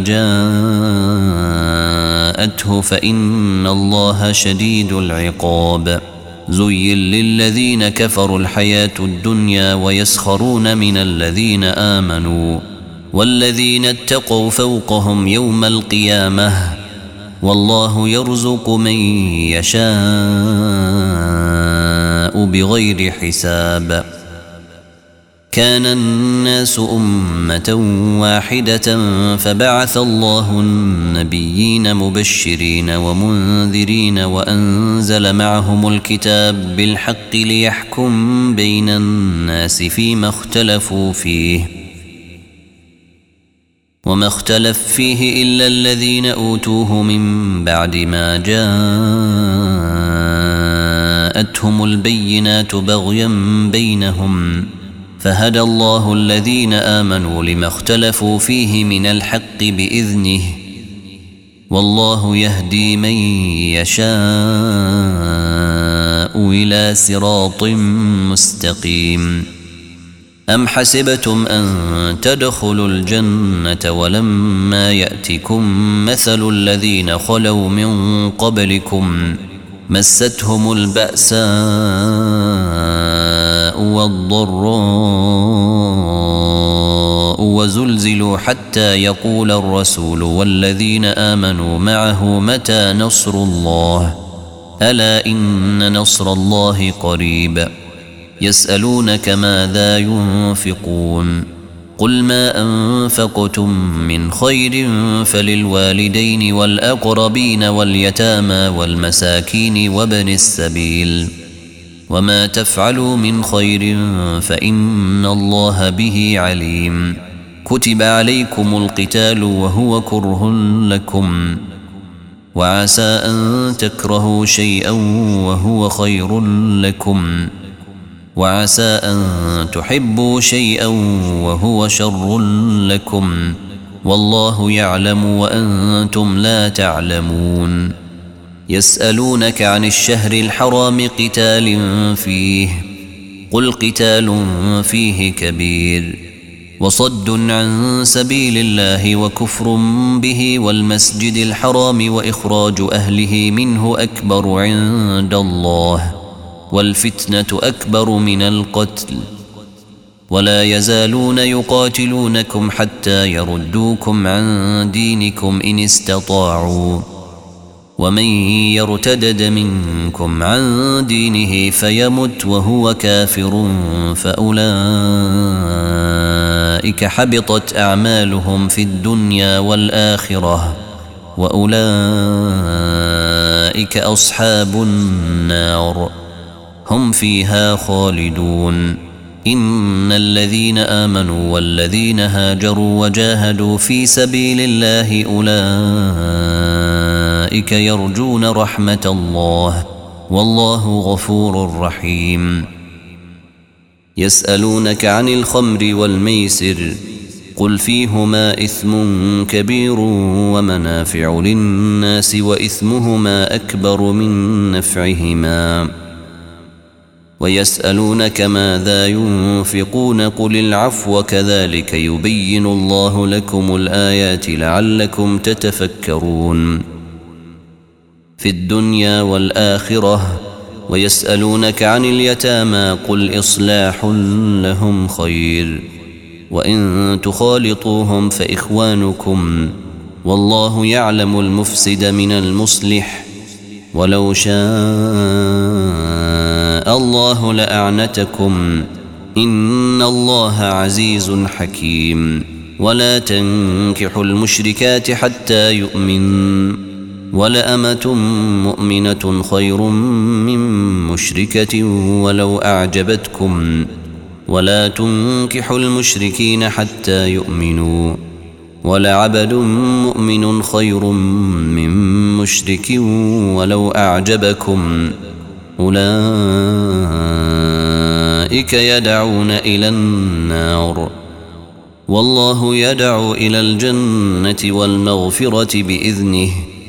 جاءته فإن الله شديد العقاب زين للذين كفروا الحياة الدنيا ويسخرون من الذين آمنوا والذين اتقوا فوقهم يوم القيامة والله يرزق من يشاء بغير حساب كان الناس أمة واحدة فبعث الله النبيين مبشرين ومنذرين وأنزل معهم الكتاب بالحق ليحكم بين الناس فيما اختلفوا فيه وما اختلف فيه إلا الذين أوتوه من بعد ما جاءتهم البينات بغيا بينهم فهدى الله الذين آمنوا لما اختلفوا فيه من الحق بإذنه والله يهدي من يشاء إلى صراط مستقيم أم حسبتم أن تدخلوا الجنة ولما يأتكم مثل الذين خلوا من قبلكم مستهم البأساء والضراء وباءوا وزلزلوا حتى يقول الرسول والذين آمنوا معه متى نصر الله ألا إن نصر الله قريب يسألونك ماذا ينفقون قل ما أنفقتم من خير فللوالدين والأقربين واليتامى والمساكين وابن السبيل وما تفعلوا من خير فإن الله به عليم كتب عليكم القتال وهو كره لكم وعسى أن تكرهوا شيئا وهو خير لكم وعسى أن تحبوا شيئا وهو شر لكم والله يعلم وأنتم لا تعلمون يسألونك عن الشهر الحرام قتال فيه قل قتال فيه كبير وصد عن سبيل الله وكفر به والمسجد الحرام وإخراج أهله منه أكبر عند الله والفتنة أكبر من القتل ولا يزالون يقاتلونكم حتى يردوكم عن دينكم إن استطاعوا ومن يرتدد منكم عن دينه فيمت وهو كافر فأولئك حبطت أعمالهم في الدنيا والآخرة وأولئك أصحاب النار هم فيها خالدون إن الذين آمنوا والذين هاجروا وجاهدوا في سبيل الله أولئك يرجون رحمة الله والله غفور رحيم يسألونك عن الخمر والميسر قل فيهما إثم كبير ومنافع للناس وإثمهما أكبر من نفعهما ويسألونك ماذا ينفقون قل العفو كذلك يبين الله لكم الآيات لعلكم تتفكرون في الدنيا والآخرة ويسألونك عن اليتامى قل إصلاح لهم خير وإن تخالطوهم فإخوانكم والله يعلم المفسد من المصلح ولو شاء الله لأعنتكم إن الله عزيز حكيم ولا تنكحوا المشركات حتى يؤمن ولأمة مؤمنة خير من مشركة ولو أعجبتكم ولا تنكحوا المشركين حتى يؤمنوا ولعبد مؤمن خير من مشرك ولو أعجبكم أولئك يدعون إلى النار والله يدعو إلى الجنة والمغفرة بإذنه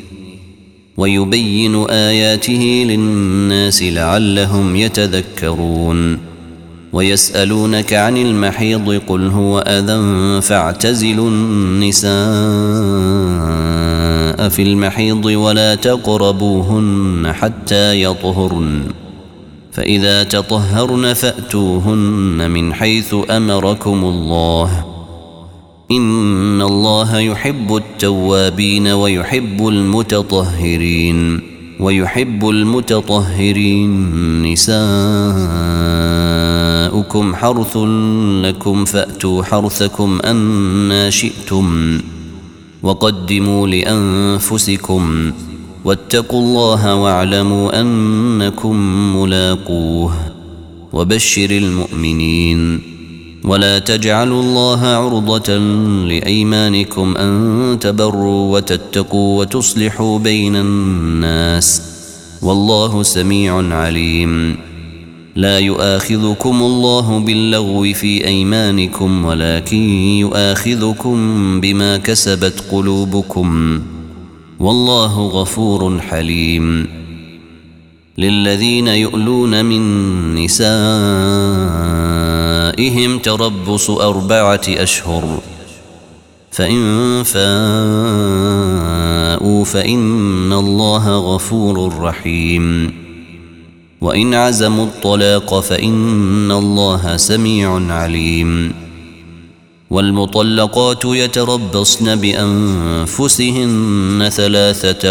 ويبين آياته للناس لعلهم يتذكرون ويسألونك عن المحيض قل هو أذى فاعتزلوا النساء في المحيض ولا تقربوهن حتى يطهرن فإذا تطهرن فأتوهن من حيث أمركم الله إن الله يحب التوابين ويحب المتطهرين نساؤكم حرث لكم فأتوا حرثكم أنى شئتم وقدموا لأنفسكم واتقوا الله واعلموا أنكم ملاقوه وبشر المؤمنين ولا تجعلوا الله عرضة لأيمانكم أن تبروا وتتقوا وتصلحوا بين الناس والله سميع عليم لا يؤاخذكم الله باللغو في أيمانكم ولكن يؤاخذكم بما كسبت قلوبكم والله غفور حليم للذين يؤلون من نسائهم تربص 4 أشهر فإن فاءوا فإن الله غفور رحيم وإن عزموا الطلاق فإن الله سميع عليم والمطلقات يتربصن بأنفسهن 3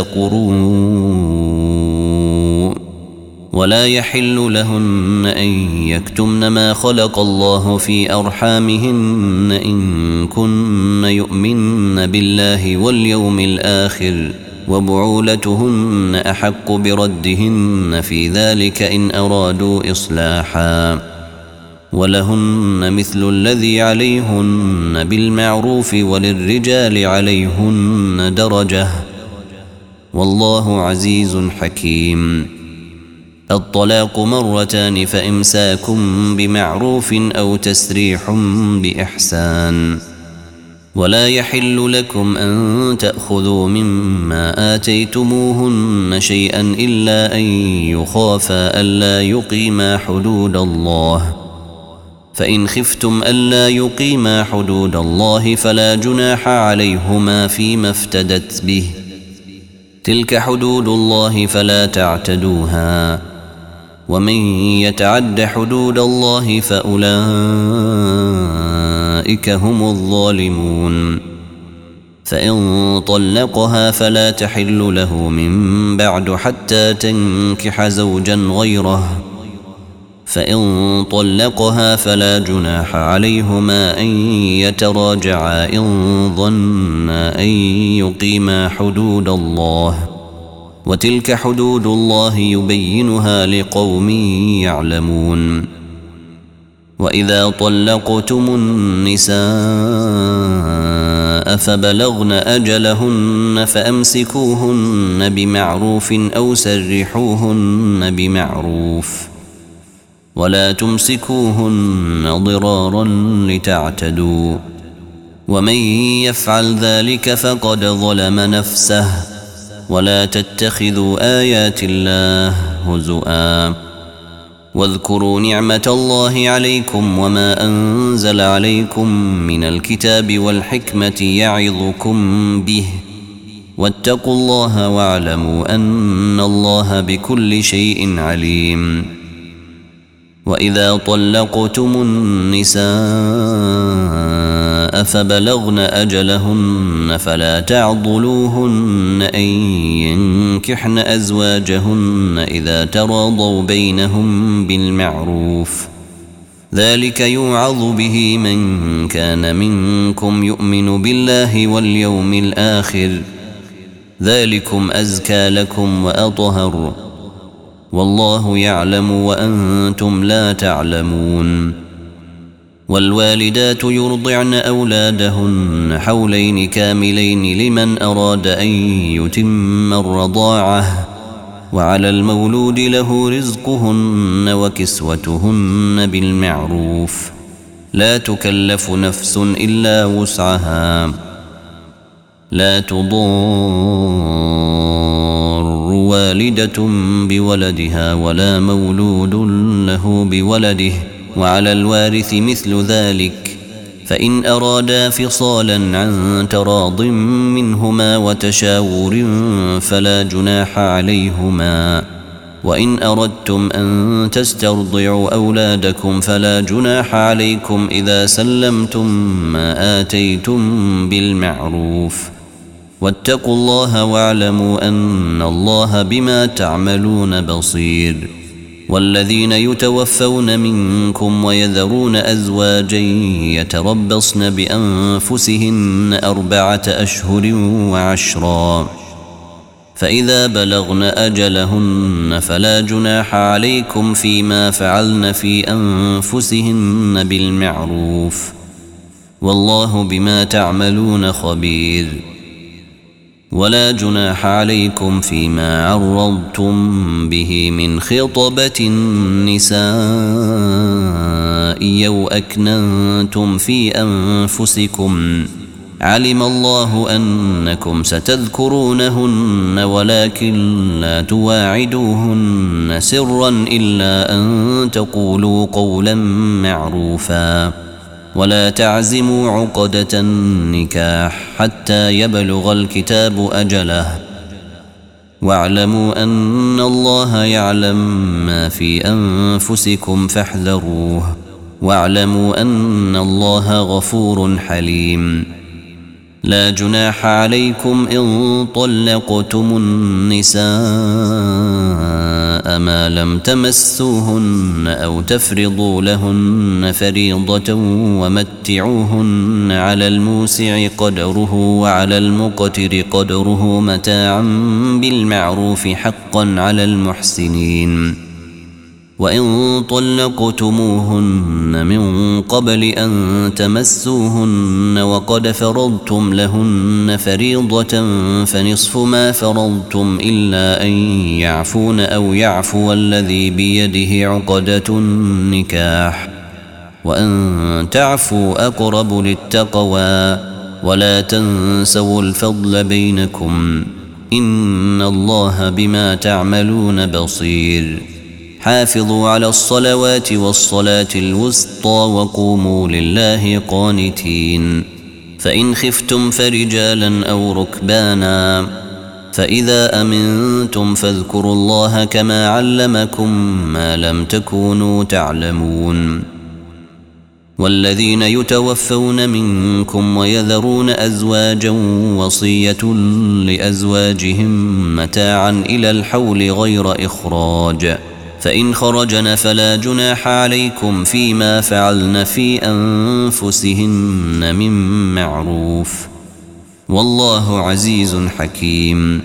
قروء ولا يحل لهن أن يكتمن ما خلق الله في أرحامهن إن كن يؤمن بالله واليوم الآخر وبعولتهن أحق بردهن في ذلك إن أرادوا إصلاحا ولهن مثل الذي عليهن بالمعروف وللرجال عليهن درجة والله عزيز حكيم. الطلاق 2 فإمساكم بمعروف أو تسريح بإحسان ولا يحل لكم أن تأخذوا مما آتيتموهن شيئا إلا أن يخافا ألا يقيما حدود الله فإن خفتم ألا يقيما حدود الله فلا جناح عليهما فيما افتدت به تلك حدود الله فلا تعتدوها ومن يتعد حدود الله فأولئك هم الظالمون. فإن طلقها فلا تحل له من بعد حتى تنكح زوجا غيره فإن طلقها فلا جناح عليهما أن يتراجعا إن ظنا أن يقيما حدود الله وتلك حدود الله يبينها لقوم يعلمون. وإذا طلقتم النساء فبلغن أجلهن فأمسكوهن بمعروف أو سرحوهن بمعروف ولا تمسكوهن ضرارا لتعتدوا ومن يفعل ذلك فقد ظلم نفسه ولا تتخذوا آيات الله هزؤا واذكروا نعمة الله عليكم وما أنزل عليكم من الكتاب والحكمة يعظكم به واتقوا الله واعلموا أن الله بكل شيء عليم. وإذا طلقتم النساء فبلغن أجلهن فلا تعضلوهن أن ينكحن أزواجهن إذا تراضوا بينهم بالمعروف ذلك يوعظ به من كان منكم يؤمن بالله واليوم الآخر ذلكم أزكى لكم وأطهر والله يعلم وأنتم لا تعلمون. والوالدات يرضعن أولادهن حولين كاملين لمن أراد أن يتم الرضاعة وعلى المولود له رزقهن وكسوتهن بالمعروف لا تكلف نفس إلا وسعها لا تضار والدة بولدها ولا مولود له بولده وعلى الوارث مثل ذلك فإن أرادا فصالا عن تراض منهما وتشاور فلا جناح عليهما وإن أردتم أن تسترضعوا أولادكم فلا جناح عليكم إذا سلمتم ما آتيتم بالمعروف واتقوا الله واعلموا أن الله بما تعملون بصير. والذين يتوفون منكم ويذرون أزواجا يتربصن بأنفسهن 4 أشهر و10 فإذا بلغن أجلهن فلا جناح عليكم فيما فعلن في أنفسهن بالمعروف والله بما تعملون خبير. ولا جناح عليكم فيما عرضتم به من خطبة النساء أو أكننتم في أنفسكم علم الله أنكم ستذكرونهن ولكن لا تواعدوهن سرا إلا أن تقولوا قولا معروفا ولا تعزموا عقدة النكاح حتى يبلغ الكتاب أجله واعلموا أن الله يعلم ما في أنفسكم فاحذروه واعلموا أن الله غفور حليم. لا جناح عليكم إن طلقتم النساء ما لم تمسوهن أو تفرضوا لهن فريضة ومتعوهن على الموسع قدره وعلى المقتر قدره متاعا بالمعروف حقا على المحسنين. وإن طلقتموهن من قبل أن تمسوهن وقد فرضتم لهن فريضة فنصف ما فرضتم إلا أن يعفون أو يعفو الذي بيده عقدة النكاح، وأن تعفوا أقرب للتقوى، ولا تنسوا الفضل بينكم، إن الله بما تعملون بصير. حافظوا على الصلوات والصلاة الوسطى وقوموا لله قانتين. فإن خفتم فرجالا أو ركبانا، فإذا أمنتم فاذكروا الله كما علمكم ما لم تكونوا تعلمون. والذين يتوفون منكم ويذرون أزواجا وصية لأزواجهم متاعا إلى الحول غير إخراج، فإن خرجن فلا جناح عليكم فيما فعلن في أنفسهن من معروف، والله عزيز حكيم.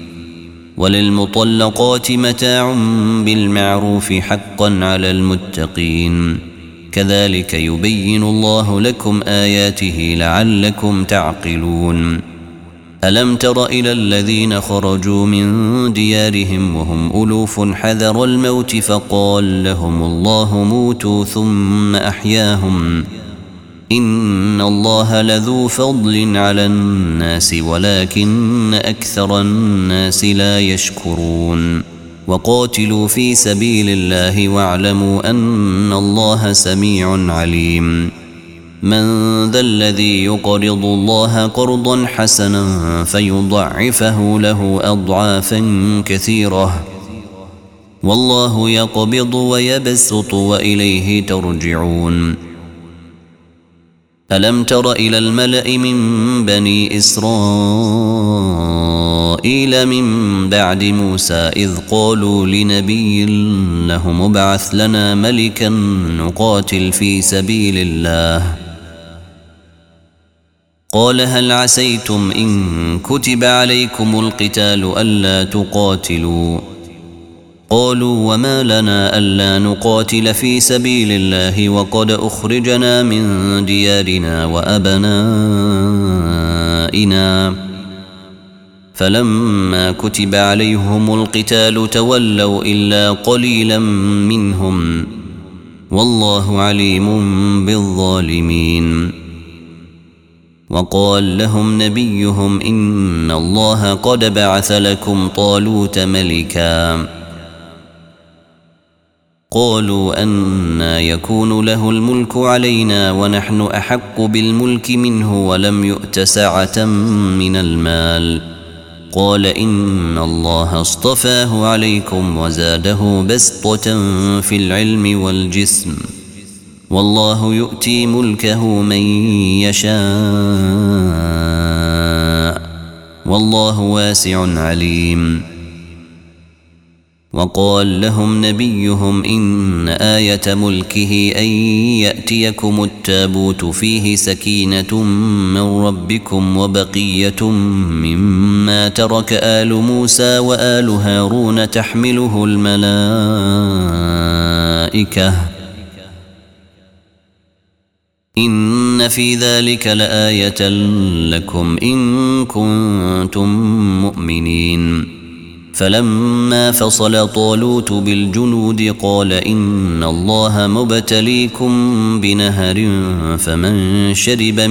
وللمطلقات متاع بالمعروف حقا على المتقين، كذلك يبين الله لكم آياته لعلكم تعقلون. ألم تر إلى الذين خرجوا من ديارهم وهم ألوف حذر الموت فقال لهم الله موتوا ثم أحياهم، إن الله لذو فضل على الناس ولكن أكثر الناس لا يشكرون. وقاتلوا في سبيل الله واعلموا أن الله سميع عليم. من ذا الذي يقرض الله قرضا حسنا فيضعفه له أضعافا كثيرة، والله يقبض ويبسط وإليه ترجعون. ألم تر إلى الملأ من بني إسرائيل من بعد موسى إذ قالوا لنبي لهم ابعث لنا ملكا نقاتل في سبيل الله، قال هل عسيتم إن كتب عليكم القتال ألا تقاتلوا؟ قالوا وما لنا ألا نقاتل في سبيل الله وقد أخرجنا من ديارنا وأبنائنا، فلما كتب عليهم القتال تولوا إلا قليلا منهم، والله عليم بالظالمين. وقال لهم نبيهم إن الله قد بعث لكم طالوت ملكا، قالوا أنى يكون له الملك علينا ونحن أحق بالملك منه ولم يؤت سعة من المال، قال إن الله اصطفاه عليكم وزاده بسطة في العلم والجسم، والله يؤتي ملكه من يشاء، والله واسع عليم. وقال لهم نبيهم إن آية ملكه أن يأتيكم التابوت فيه سكينة من ربكم وبقية مما ترك آل موسى وآل هارون تحمله الملائكة، إن في ذلك لآية لكم إن كنتم مؤمنين. فلما فصل طالوت بالجنود قال إن الله مبتليكم بنهر فمن شرب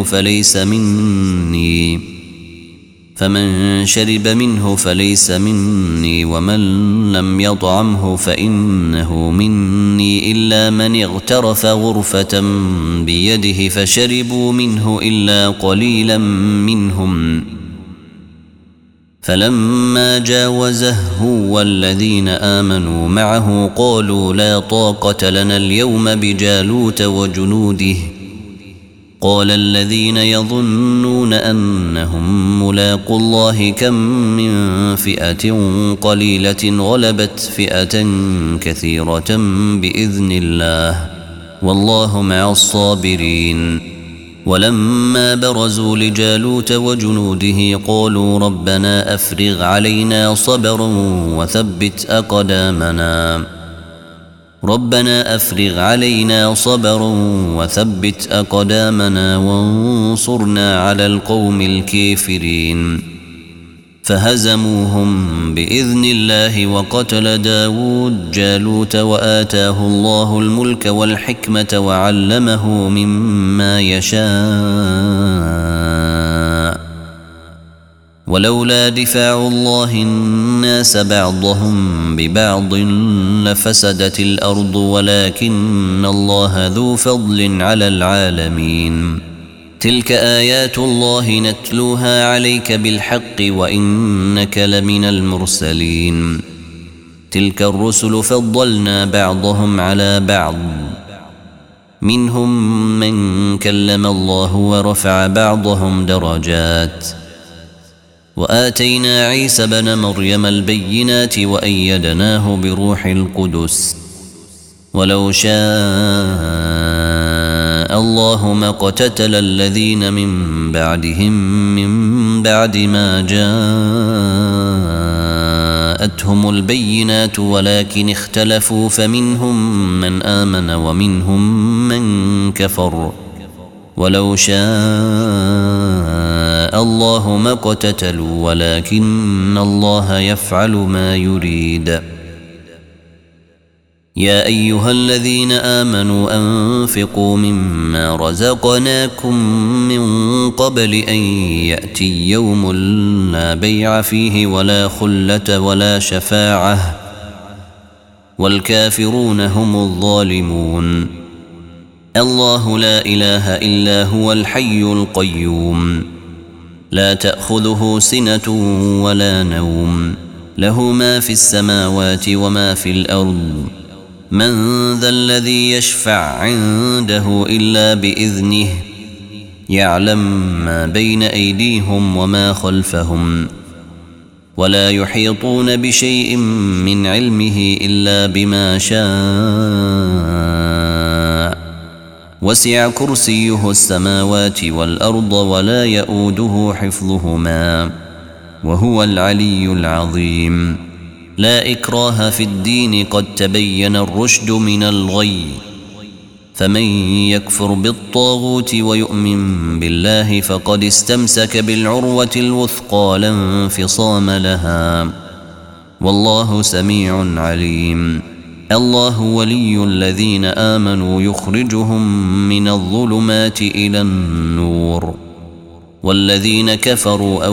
منه فليس مني ومن لم يطعمه فإنه مني إلا من اغترف غرفة بيده فشربوا منه إلا قليلا منهم، وقال لهم نبيهم إن آية ملكه أن يأتيكم التابوت فيه سكينة من ربكم وبقية مما ترك آل موسى وآل هارون تحمله الملائكة، إن في ذلك لآية لكم إن كنتم مؤمنين. فلما فصل طالوت بالجنود قال إن الله مبتليكم بنهر فمن شرب منه فليس مني ومن لم يطعمه فإنه مني إلا من اغترف غرفة بيده فشربوا منه إلا قليلا منهم. فلما جاوزه هو والذين آمنوا معه قالوا لا طاقة لنا اليوم بجالوت وجنوده قال الذين يظنون أنهم ملاقوا الله كم من فئة قليلة غلبت فئة كثيرة بإذن الله والله مع الصابرين. ولما برزوا لجالوت وجنوده قالوا ربنا أفرغ علينا صبرا وثبت أقدامنا وانصرنا على القوم الكافرين. فهزموهم بإذن الله وقتل داود جالوت وآتاه الله الملك والحكمة وعلمه مما يشاء ولولا دفاع الله الناس بعضهم ببعض لفسدت الأرض ولكن الله ذو فضل على العالمين. تلك آيات الله نتلوها عليك بالحق وإنك لمن المرسلين. تلك الرسل فضلنا بعضهم على بعض منهم من كلم الله ورفع بعضهم درجات وآتينا عيسى بن مريم البينات وأيدناه بروح القدس ولو شاء الله ما اقتتل الذين من بعدهم من بعد ما جاءتهم البينات ولكن اختلفوا فمنهم من آمن ومنهم من كفر ولو شاء الله ما اقتتلوا ولكن الله يفعل ما يريد. يا أيها الذين آمنوا أنفقوا مما رزقناكم من قبل أن يأتي يوم لا بيع فيه ولا خلة ولا شفاعة والكافرون هم الظالمون. الله لا إله إلا هو الحي القيوم لا تأخذه سنة ولا نوم له ما في السماوات وما في الأرض من ذا الذي يشفع عنده إلا بإذنه يعلم ما بين أيديهم وما خلفهم ولا يحيطون بشيء من علمه إلا بما شاء وسع كرسيه السماوات والأرض ولا يؤوده حفظهما وهو العلي العظيم. لا إكراه في الدين قد تبين الرشد من الغي فمن يكفر بالطاغوت ويؤمن بالله فقد استمسك بالعروة الوثقى لا انفصام لها والله سميع عليم. الله ولي الذين آمنوا يخرجهم من الظلمات إلى النور والذين كفروا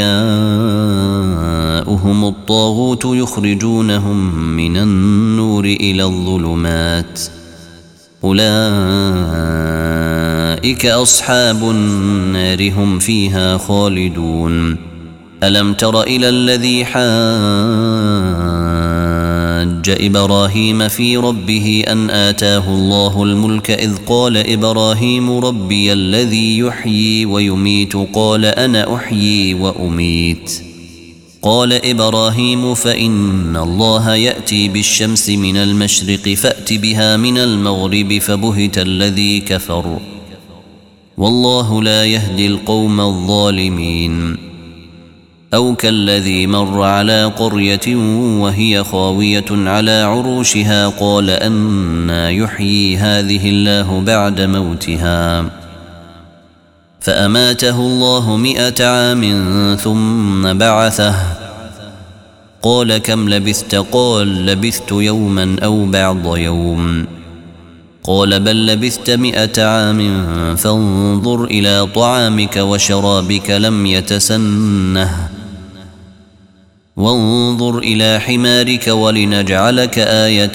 أولياؤهم الطاغوت يخرجونهم من النور إلى الظلمات أولئك أصحاب النار هم فيها خالدون. ألم تر إلى الذي حاج إبراهيم في ربه أن آتاه الله الملك إذ قال إبراهيم ربي الذي يحيي ويميت قال أنا أحيي وأميت قال إبراهيم فإن الله يأتي بالشمس من المشرق فأت بها من المغرب فبهت الذي كفر والله لا يهدي القوم الظالمين. أو كالذي مر على قرية وهي خاوية على عروشها قال أنى يحيي هذه الله بعد موتها فأماته الله 100 عام ثم بعثه قال كم لبثت قال لبثت يوما أو بعض يوم قال بل لبثت 100 عام فانظر إلى طعامك وشرابك لم يتسنه وانظر إلى حمارك ولنجعلك آية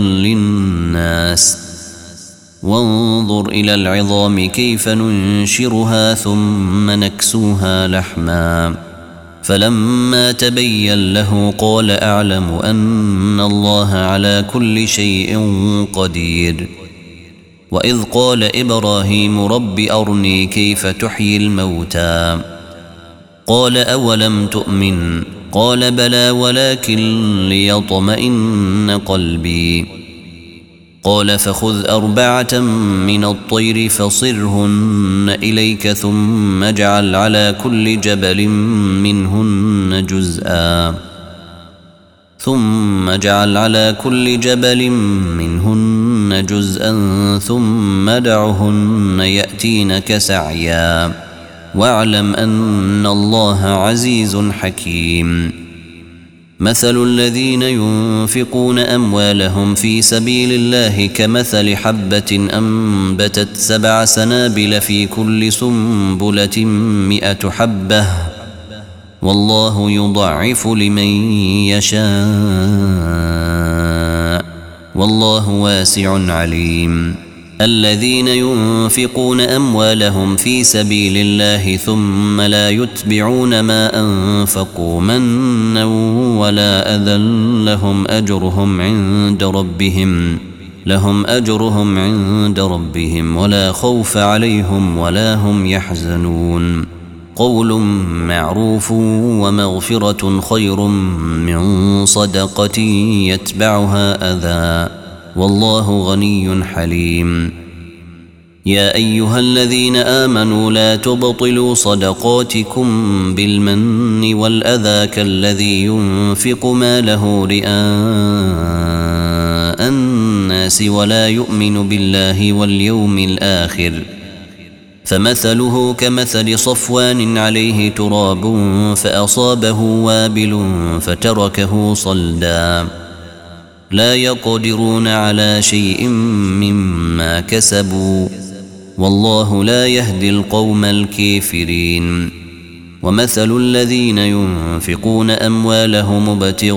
للناس وانظر إلى العظام كيف ننشرها ثم نكسوها لحما فلما تبين له قال أعلم أن الله على كل شيء قدير. وإذ قال إبراهيم رب أرني كيف تحيي الموتى قال أولم تؤمن قال بلى ولكن ليطمئن قلبي قال فخذ 4 من الطير فصرهن إليك ثم اجعل على كل جبل منهن جزءا ثم دعهن يأتينك سعيا واعلم أن الله عزيز حكيم. مثل الذين ينفقون أموالهم في سبيل الله كمثل حبة أنبتت 7 سنابل في كل سنبلة 100 حبة والله يضعف لمن يشاء والله واسع عليم. الذين ينفقون أموالهم في سبيل الله ثم لا يتبعون ما أنفقوا منا ولا أذى لهم أجرهم عند ربهم ولا خوف عليهم ولا هم يحزنون. قول معروف ومغفرة خير من صدقة يتبعها أذى والله غني حليم. يا أيها الذين آمنوا لا تبطلوا صدقاتكم بالمن والأذى كالذي ينفق ماله رئاء الناس ولا يؤمن بالله واليوم الآخر فمثله كمثل صفوان عليه تراب فأصابه وابل فتركه صلدا لا يقدرون على شيء مما كسبوا والله لا يهدي القوم الكافرين. ومثل الذين ينفقون أموالهم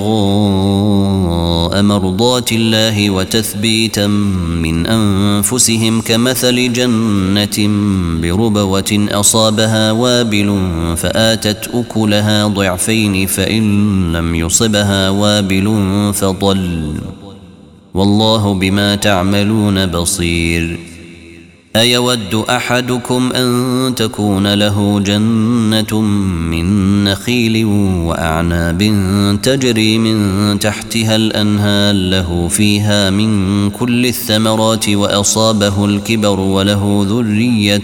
ابتغاء مرضات الله وتثبيتا من أنفسهم كمثل جنة بربوة أصابها وابل فآتت أكلها ضعفين فإن لم يصبها وابل فضل والله بما تعملون بصير. أيود أحدكم أن تكون له جنة من نخيل وأعناب تجري من تحتها الأنهار له فيها من كل الثمرات وأصابه الكبر وله ذرية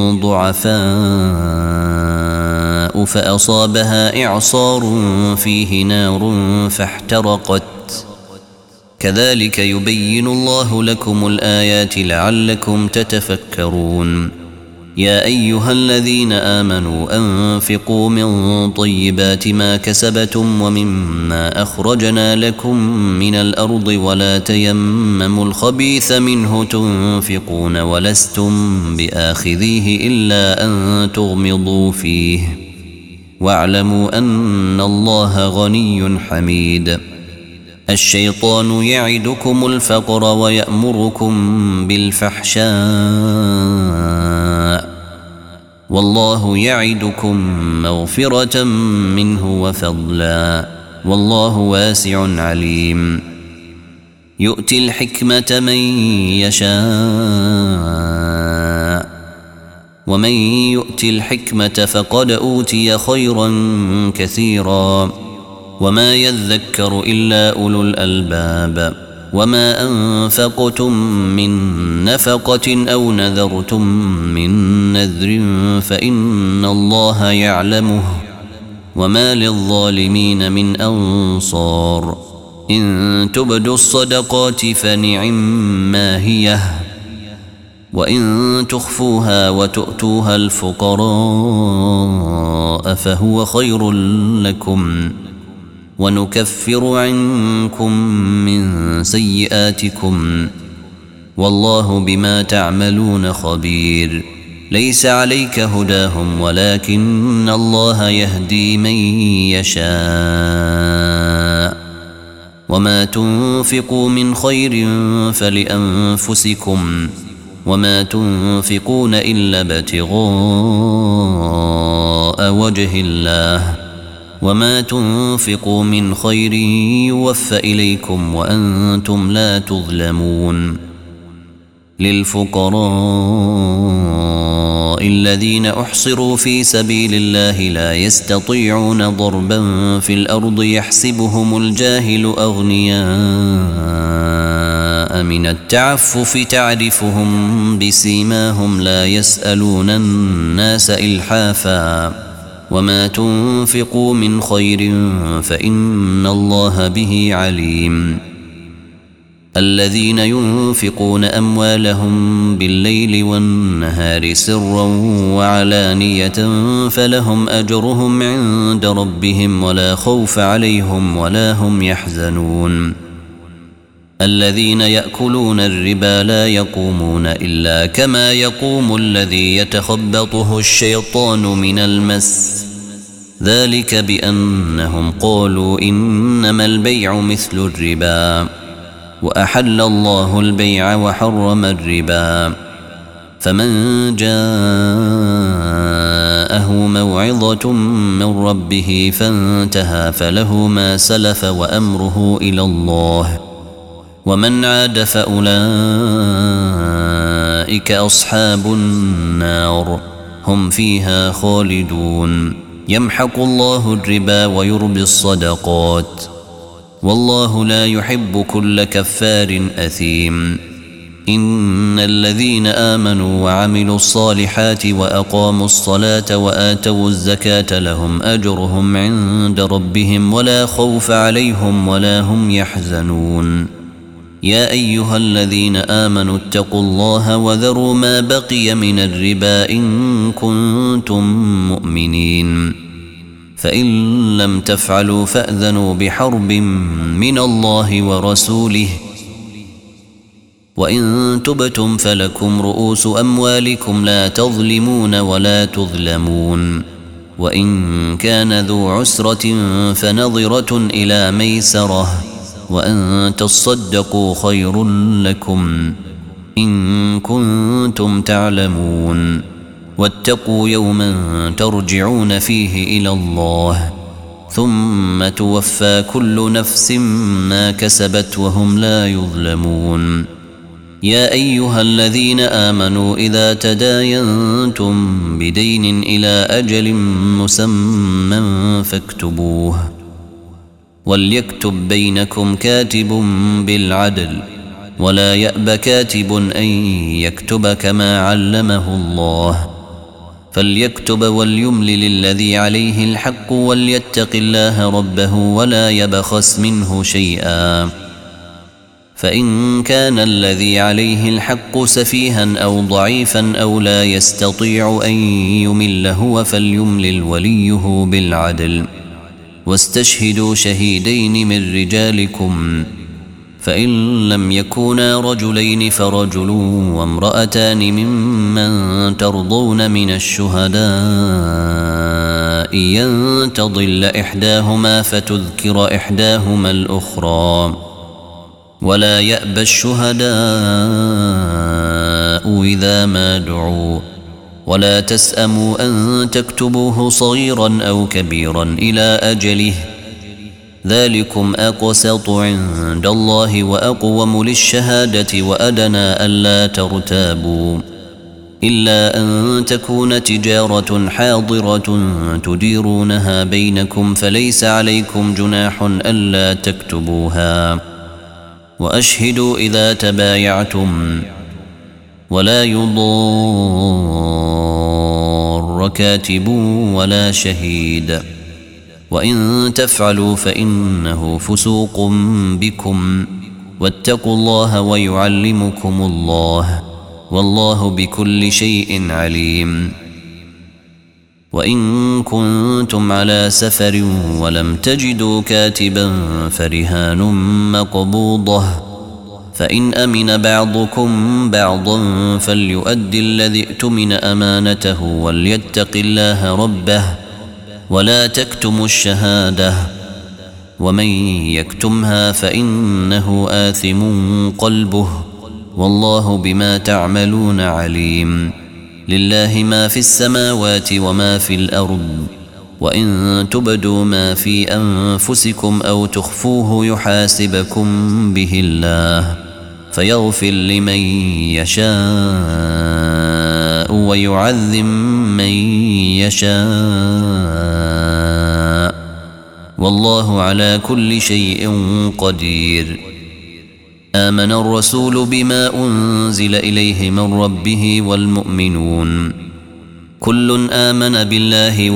ضعفاء فأصابها إعصار فيه نار فاحترقت كذلك يبين الله لكم الآيات لعلكم تتفكرون. يا أيها الذين آمنوا أنفقوا من طيبات ما كسبتم ومما أخرجنا لكم من الأرض ولا تيمموا الخبيث منه تنفقون ولستم بآخذيه إلا أن تغمضوا فيه واعلموا أن الله غني حميد. الشيطان يعدكم الفقر ويأمركم بالفحشاء والله يعدكم مغفرة منه وفضلا والله واسع عليم. يؤتي الحكمة من يشاء ومن يؤتي الحكمة فقد أوتي خيرا كثيرا وما يذكر إلا أولو الألباب. وما أنفقتم من نفقة أو نذرتم من نذر فإن الله يعلمه وما للظالمين من أنصار. إن تبدوا الصدقات فنعما هي وإن تخفوها وتؤتوها الفقراء فهو خير لكم ونكفر عنكم من سيئاتكم والله بما تعملون خبير. ليس عليك هداهم ولكن الله يهدي من يشاء وما تنفقوا من خير فلأنفسكم وما تنفقون إلا ابتغاء وجه الله وما تنفقوا من خير يوفى إليكم وأنتم لا تظلمون. للفقراء الذين أحصروا في سبيل الله لا يستطيعون ضربا في الأرض يحسبهم الجاهل أغنياء من التعفف تعرفهم بسيماهم لا يسألون الناس إلحافا وما تنفقوا من خير فإن الله به عليم. الذين ينفقون أموالهم بالليل والنهار سرا وعلانية فلهم أجرهم عند ربهم ولا خوف عليهم ولا هم يحزنون. الذين يأكلون الربا لا يقومون إلا كما يقوم الذي يتخبطه الشيطان من المس، ذلك بأنهم قالوا إنما البيع مثل الربا وأحل الله البيع وحرم الربا. فمن جاءه موعظة من ربه فانتهى فله ما سلف وأمره إلى الله ومن عاد فأولئك أصحاب النار هم فيها خالدون. يمحق الله الربا ويربي الصدقات والله لا يحب كل كفار أثيم. إن الذين آمنوا وعملوا الصالحات وأقاموا الصلاة وآتوا الزكاة لهم أجرهم عند ربهم ولا خوف عليهم ولا هم يحزنون. يا أيها الذين آمنوا اتقوا الله وذروا ما بقي من الربا إن كنتم مؤمنين، فإن لم تفعلوا فأذنوا بحرب من الله ورسوله، وإن تبتم فلكم رؤوس أموالكم لا تظلمون ولا تظلمون. وإن كان ذو عسرة فنظرة إلى ميسرة وأن تصدقوا خير لكم إن كنتم تعلمون. واتقوا يوما ترجعون فيه إلى الله ثم توفى كل نفس ما كسبت وهم لا يظلمون. يا أيها الذين آمنوا إذا تداينتم بدين إلى أجل مسمى فاكتبوه وليكتب بينكم كاتب بالعدل ولا يأب كاتب أن يكتب كما علمه الله، فليكتب وليملل الذي عليه الحق وليتق الله ربه ولا يبخس منه شيئا، فإن كان الذي عليه الحق سفيها أو ضعيفا أو لا يستطيع أن يمل هو فليملل وليه بالعدل، واستشهدوا شهيدين من رجالكم، فإن لم يكونا رجلين فرجل وامرأتان ممن ترضون من الشهداء أن تضل إحداهما فتذكر إحداهما الأخرى، ولا يأبى الشهداء إذا ما دعوا، ولا تسأموا أن تكتبوه صغيرا أو كبيرا إلى أجله، ذلكم أقسط عند الله وأقوم للشهادة وأدنى ألا ترتابوا، إلا أن تكون تجارة حاضرة تديرونها بينكم فليس عليكم جناح ألا تكتبوها، وأشهدوا إذا تبايعتم، ولا يضار كاتب ولا شهيد، وإن تفعلوا فإنه فسوق بكم، واتقوا الله ويعلمكم الله والله بكل شيء عليم. وإن كنتم على سفر ولم تجدوا كاتبا فرهان مقبوضة، فإن أمن بعضكم بعضا فليؤدي الذي ائتمن أمانته وليتق الله ربه ولا تكتموا الشهادة، ومن يكتمها فإنه آثم قلبه والله بما تعملون عليم. لله ما في السماوات وما في الأرض، وإن تبدوا ما في أنفسكم أو تخفوه يحاسبكم به الله فيغفر لمن يشاء ويعذب من يشاء والله على كل شيء قدير. آمن الرسول بما أنزل إليه من ربه والمؤمنون كل آمن بالله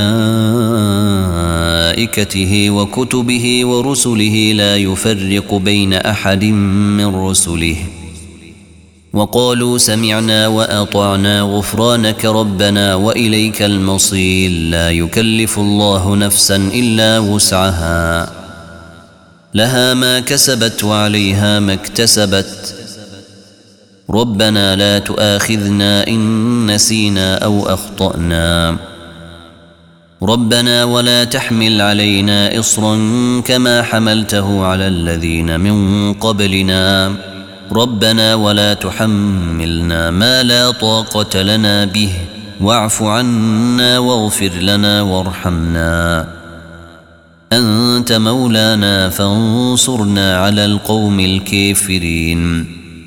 وملائكته وكتبه ورسله لا يفرق بين أحد من رسله وقالوا سمعنا وأطعنا غفرانك ربنا وإليك المصير. لا يكلف الله نفسا إلا وسعها لها ما كسبت وعليها ما اكتسبت ربنا لا تؤاخذنا إن نسينا أو أخطأنا ربنا ولا تحمل علينا إصرا كما حملته على الذين من قبلنا ربنا ولا تحملنا ما لا طاقة لنا به واعف عنا واغفر لنا وارحمنا أنت مولانا فانصرنا على القوم الكافرين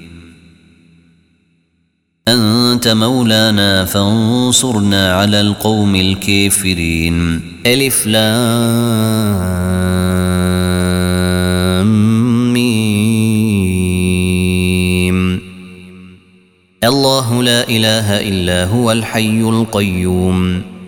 أنت مولانا فانصرنا على القوم الكافرين. ألف لام ميم. الله لا إله إلا هو الحي القيوم